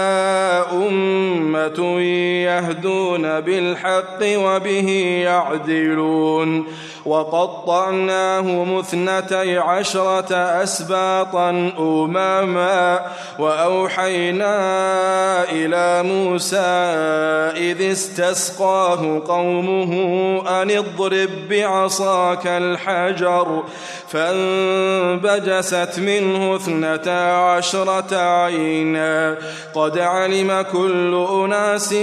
أمة يهدون بالحق وبه يعدلون وقطعناهم اثنتي عشرة أسباطا أمما وأوحينا إلى موسى إذ استسقاه قومه أن اضرب بعصاك الحجر فانبجست منه اثنتا عشرة عينا قد علم كل أناس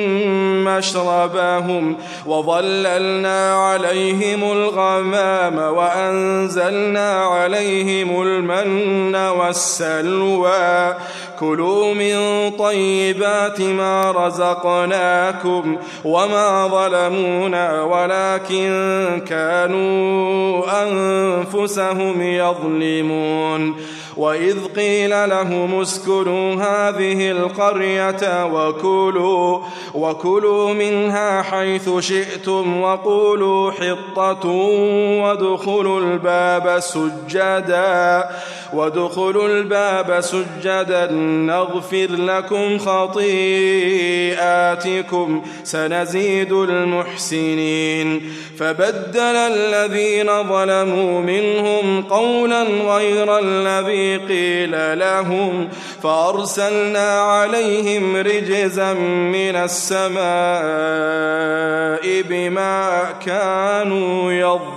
مشربهم وظللنا عليهم الغمام وأنزلنا عليهم المن والسلوى كلوا من طيبات ما رزقناكم وما ظلمونا ولكن كانوا أنفسهم يظلمون. وإذ قيل لهم اسكنوا هذه القرية وكلوا, وكلوا منها حيث شئتم وقولوا حطة وادخلوا الباب سجدا وادخلوا الباب سجدا نغفر لكم خطيئاتكم سنزيد المحسنين. فبدل الذين ظلموا منهم قولا غير الذي قيل لهم فأرسلنا عليهم رجزا من السماء بما كانوا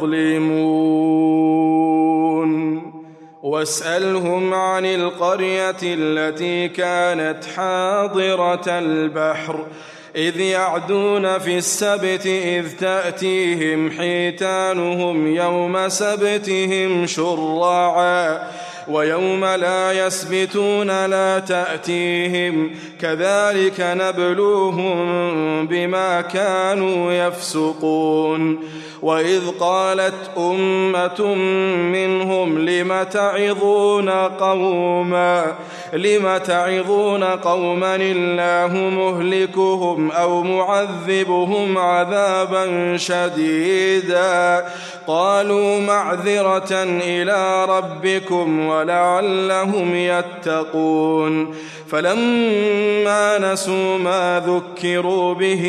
يظلمون. واسألهم عن القرية التي كانت حاضرة البحر إذ يعدون في السبت إذ تأتيهم حيتانهم يوم سبتهم شرعا ويوم لا يسبتون لا تأتيهم كذلك نبلوهم بما كانوا يفسقون. وإذ قالت أمة منهم لم تعظون قوما لم تعظون قوما الله مهلكهم أو معذبهم عذابا شديدا قالوا معذرة إلى ربكم ولعلهم يتقون. فلما نسوا ما ذكروا به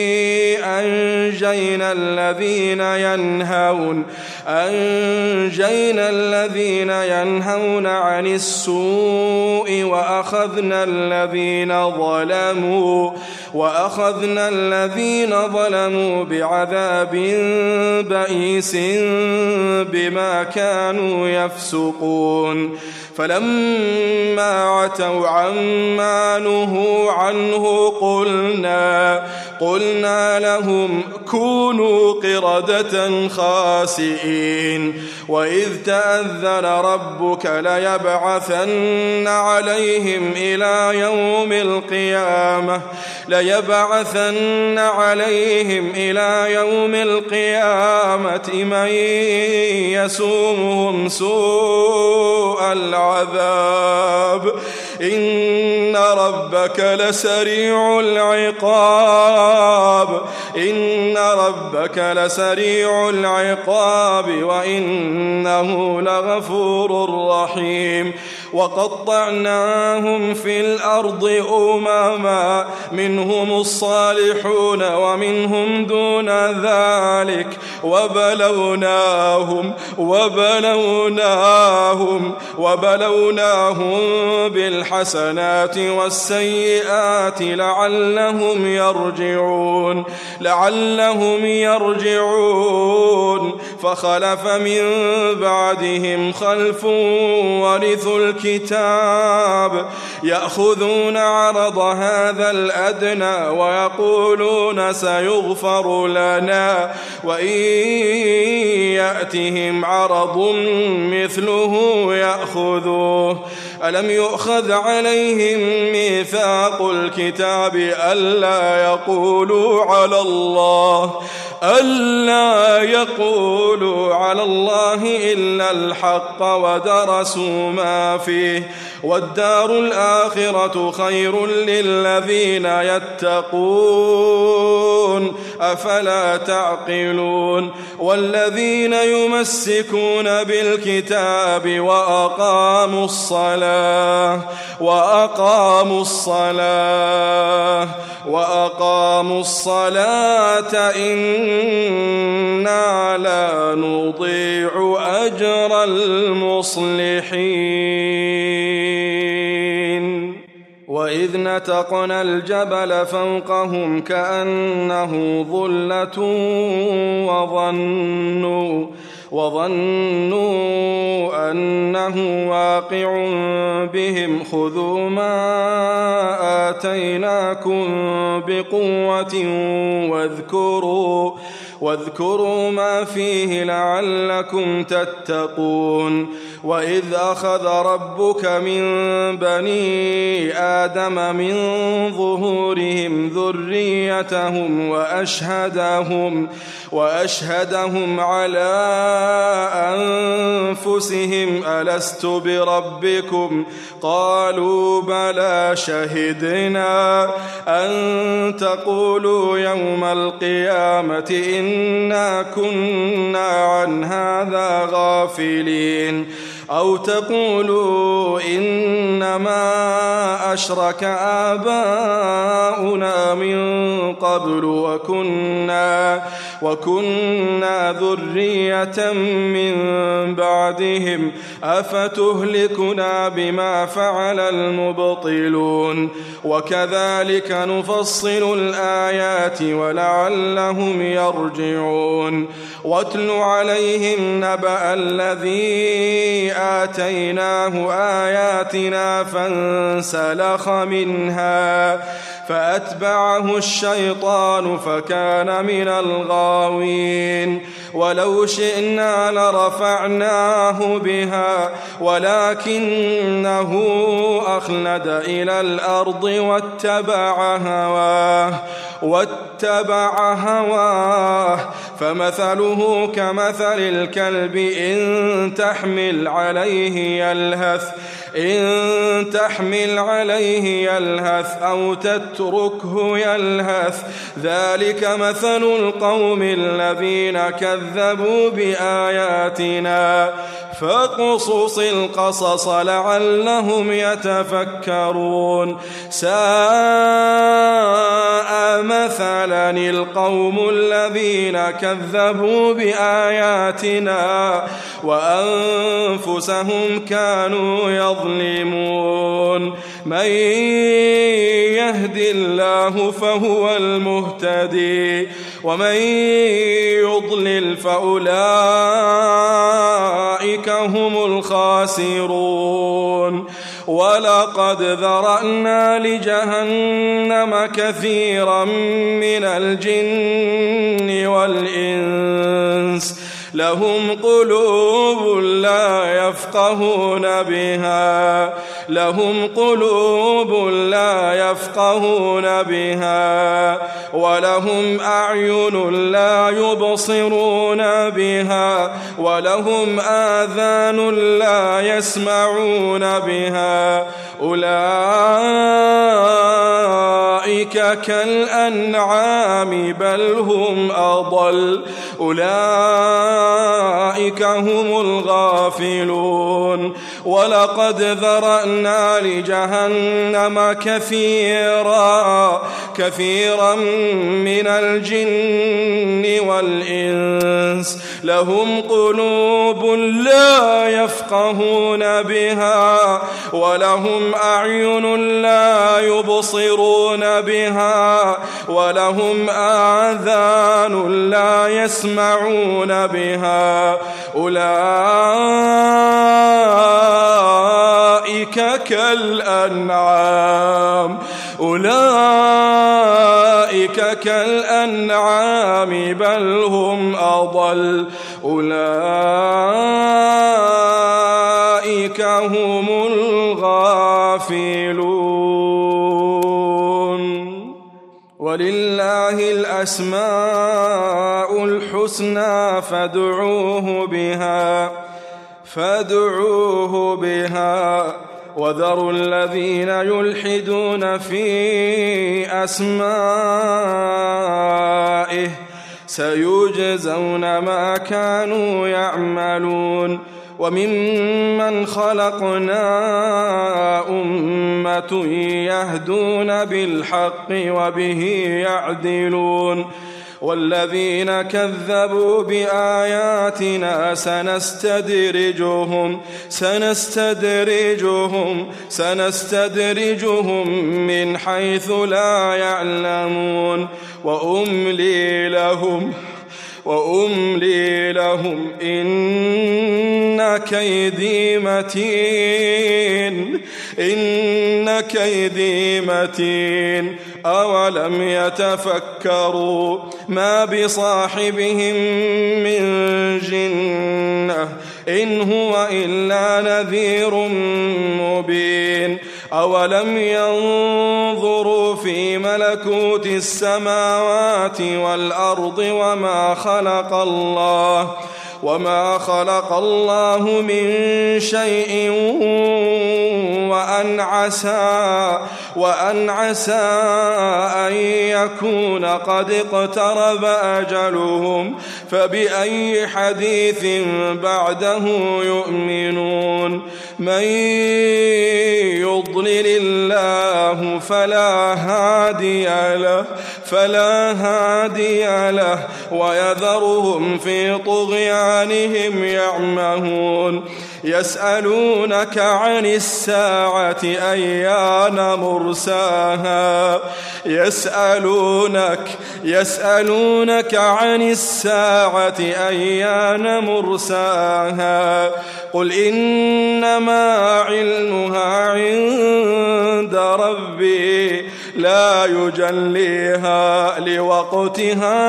أنجينا الذين ينهون أنجينا الذين ينهون عن السوء وأخذنا الذين ظلموا وأخذنا الذين ظلموا بعذاب بئيس بما كانوا يفسقون. فلما عتوا عما نهوا عنه قلنا قلنا لهم كونوا قردة خاسئين وإذ تأذن ربك ليبعثن عليهم إلى يوم القيامة ليبعثن عليهم إلى يوم القيامة من يسومهم سوء العذاب إن ربك لسريع العقاب إن ربك لسريع العقاب وإنه لغفور رحيم وقطعناهم في الأرض أمما منهم الصالحون ومنهم دون ذلك وبلوناهم وبلوناهم وبلوناهم بالحسنات والسيئات لعلهم يرجعون لعلهم يرجعون فخلف من بعدهم خلف ورثوا الكتاب يأخذون عرض هذا الأدنى ويقولون سيغفر لنا وإن يأتهم عرض مثله يأخذوه ألم يؤخذ عليهم ميثاق الكتاب ألا يقولوا على الله ألا يقولوا على الله إلا الحق ودرسوا ما فيه والدار الآخرة خير للذين يتقون أفلا تعقلون والذين يمسكون بالكتاب وأقاموا الصلاة وأقاموا الصلاة وأقاموا الصلاة إنا لا نضيع أجر المصلحين وإذ نتقنا الجبل فوقهم كأنه ظلة وظنوا وظنوا أنه واقع بهم خذوا ما آتيناكم بقوة واذكروا واذكروا ما فيه لعلكم تتقون وإذ أخذ ربك من بني آدم من ظهورهم ذريتهم وأشهدهم وأشهدهم على أنفسهم ألست بربكم قالوا بلى شهدنا أن تقولوا يوم القيامة إنا كنا عن هذا غافلين أو تقولوا إنما أشرك آباؤنا من قبل وكنا وكنا ذرية من بعدهم أفتهلكنا بما فعل المبطلون وكذلك نفصل الآيات ولعلهم يرجعون واتل عليهم نبأ الذي آتيناه آياتنا فانسلخ منها فأتبعه الشيطان فكان من الغاوين ولو شئنا لرفعناه بها ولكنه أخلد إلى الأرض واتبع هواه واتبع هواه فمثله كمثل الكلب إن تحمل عليه يلهث إن تحمل عليه يلهث أو تتركه يلهث ذلك مثل القوم الذين كذبوا بآياتنا فاقصص القصص لعلهم يتفكرون ساء مثلا من القوم الذين كذبوا بآياتنا وأنفسهم كانوا يظلمون من يهد الله فهو المهتدي ومن يضلل فأولئك هم الخاسرون ولقد ذرأنا لجهنم كثيرا من الجن والإنس لهم قلوب لا يفقهون بها لهم قلوب لا يفقهون بها ولهم أعين لا يبصرون بها ولهم آذان لا يسمعون بها أولئك كالأنعام بل هم أضل أولئك هم الغافلون ولقد ذرأنا لجهنم كثيرا كثيرا من الجن والإنس لهم قلوب لا يفقهون بها ولهم أعين لا يبصرون بها ولهم آذان لا يسمعون بها أولئك كالأنعام أولئك كالأنعام بل هم أضل أولئك هم الغافلون ولله الأسماء الحسنى فادعوه بها فادعوه بها وذروا الذين يلحدون في أسمائه سيجزون ما كانوا يعملون وممن خلقنا أمة يهدون بالحق وبه يعدلون والذين كذبوا بآياتنا سنستدرجهم سنستدرجهم سنستدرجهم من حيث لا يعلمون وأملي لهم وأملي لهم إن كيدي متين إن كيدي متين أولم يتفكروا ما بصاحبهم من جنة إن هو إلا نذير مبين أولم ينظروا في ملكوت السماوات والأرض وما خلق الله وما خلق الله من شيء وأن عسى وأن عسى أن يكون قد اقترب أجلهم فبأي حديث بعده يؤمنون من يضلل الله فلا هادي له فلا هادي له ويذرهم في طغيانهم يعمهون يسألونك عن الساعة أيان مرساها يسألونك يسألونك عن الساعة أيان مرساها قل إنما علمها عند ربي لا يجليها لوقتها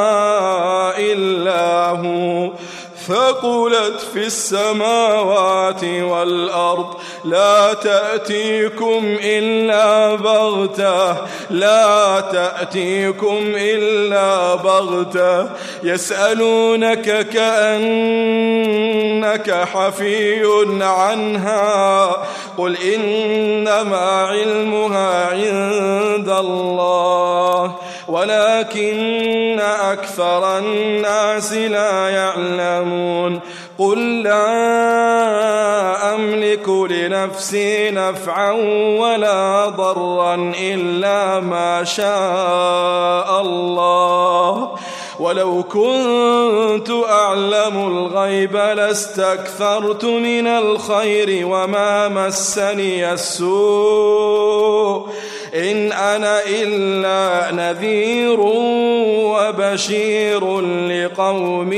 إلا هو ثقلت في السماوات والأرض لا تأتيكم إلا بغتة لا تأتيكم إلا بغتة يسألونك كأنك حفي عنها قل إنما علمها عند الله ولكن أكثر الناس لا يعلمون قل لا أملك لنفسي نفعا ولا ضرا إلا ما شاء الله ولو كنت أعلم الغيب لاستكثرت من الخير وما مسني السوء إن أنا إلا نذير وبشير لقوم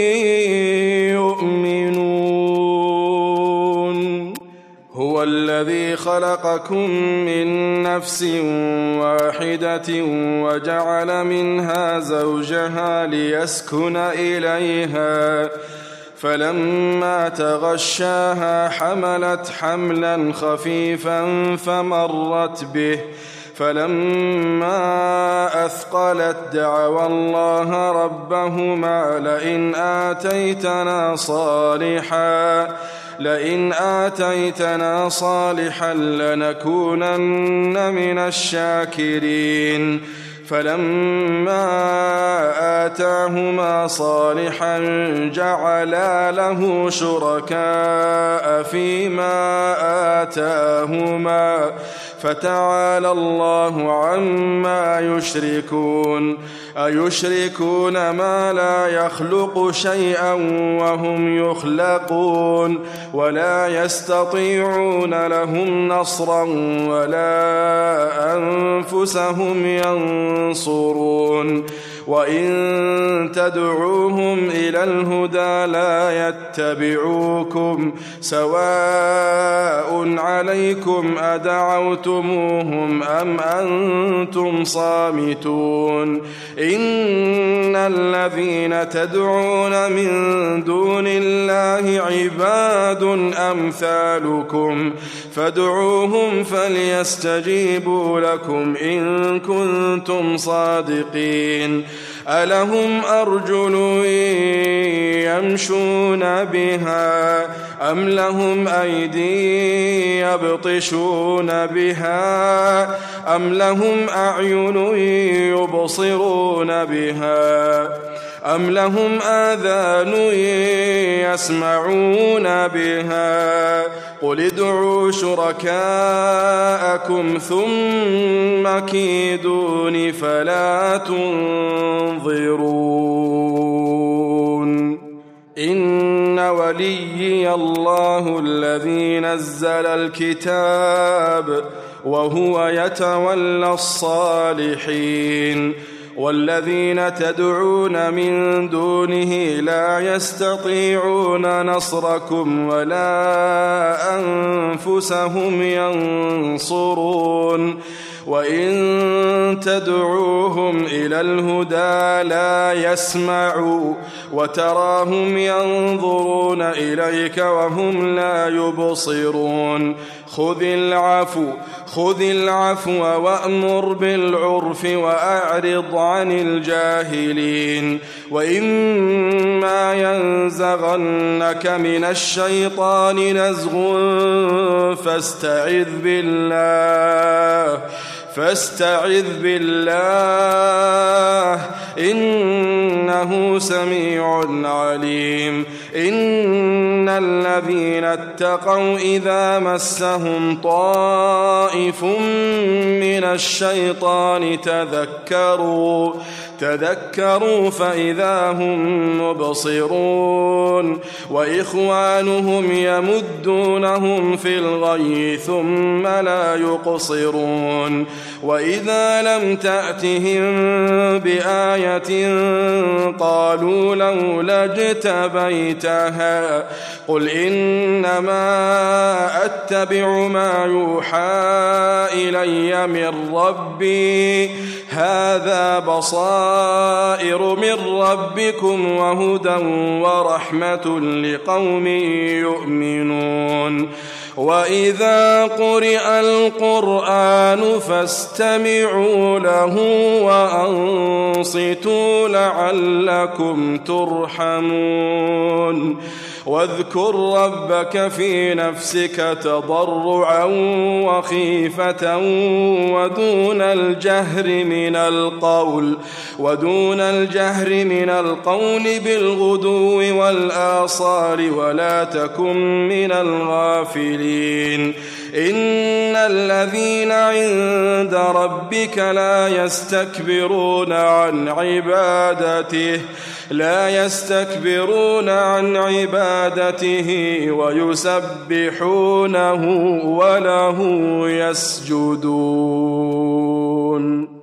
يؤمنون هو الذي خلقكم من نفس واحدة وجعل منها زوجها ليسكن إليها فلما تغشاها حملت حملا خفيفا فمرت به فلما أثقلت دعوا الله ربهما لئن آتيتنا صالحا لئن آتيتنا صالحا لنكونن من الشاكرين فلما آتاهما صالحا جعلا له شركاء فيما آتاهما فتعالى الله عما يشركون أيشركون ما لا يخلق شيئا وهم يخلقون ولا يستطيعون لهم نصرا ولا أنفسهم ينصرون وإن تدعوهم إلى الهدى لا يتبعوكم سواء عليكم أدعوتموهم أم أنتم صامتون إن الذين تدعون من دون الله عباد أمثالكم فادعوهم فليستجيبوا لكم إن كنتم صادقين ألهم أرجل يمشون بها أم لهم أيدي يبطشون بها أم لهم أعين يبصرون بها أم لهم آذان يسمعون بها قل ادعوا شركاءكم ثم كيدون فلا تنظرون إن وليي الله الذي نزل الكتاب وهو يتولى الصالحين والذين تدعون من دونه لا يستطيعون نصركم ولا أنفسهم ينصرون وإن تدعوهم إلى الهدى لا يسمعوا وتراهم ينظرون إليك وهم لا يبصرون خذ العفو خذ العفو وأمر بالعرف وأعرض عن الجاهلين وإما ينزغنك من الشيطان نزغ فاستعذ بالله فاستعذ بالله إنه سميع عليم إن الذين اتقوا إذا مسهم طائف من الشيطان تذكروا تذكروا فإذا هم مبصرون وإخوانهم يمدونهم في الغي ثم لا يقصرون وإذا لم تأتهم بآية قالوا لولا اجتبيتها قل إنما أتبع ما يوحى إلي من ربي هذا بصائر من ربكم وهدى ورحمة لقوم يؤمنون وإذا قرئ القرآن فاستمعوا له وأنصتوا لعلكم ترحمون واذكر ربك في نفسك تضرعا وخيفة ودون الجهر من القول ودون الجهر من القول بالغدو والآصال ولا تكن من الغافلين إن الذين عند ربك لا يستكبرون عن عبادته لا يستكبرون عن عبادته ويسبحونه وله يسجدون.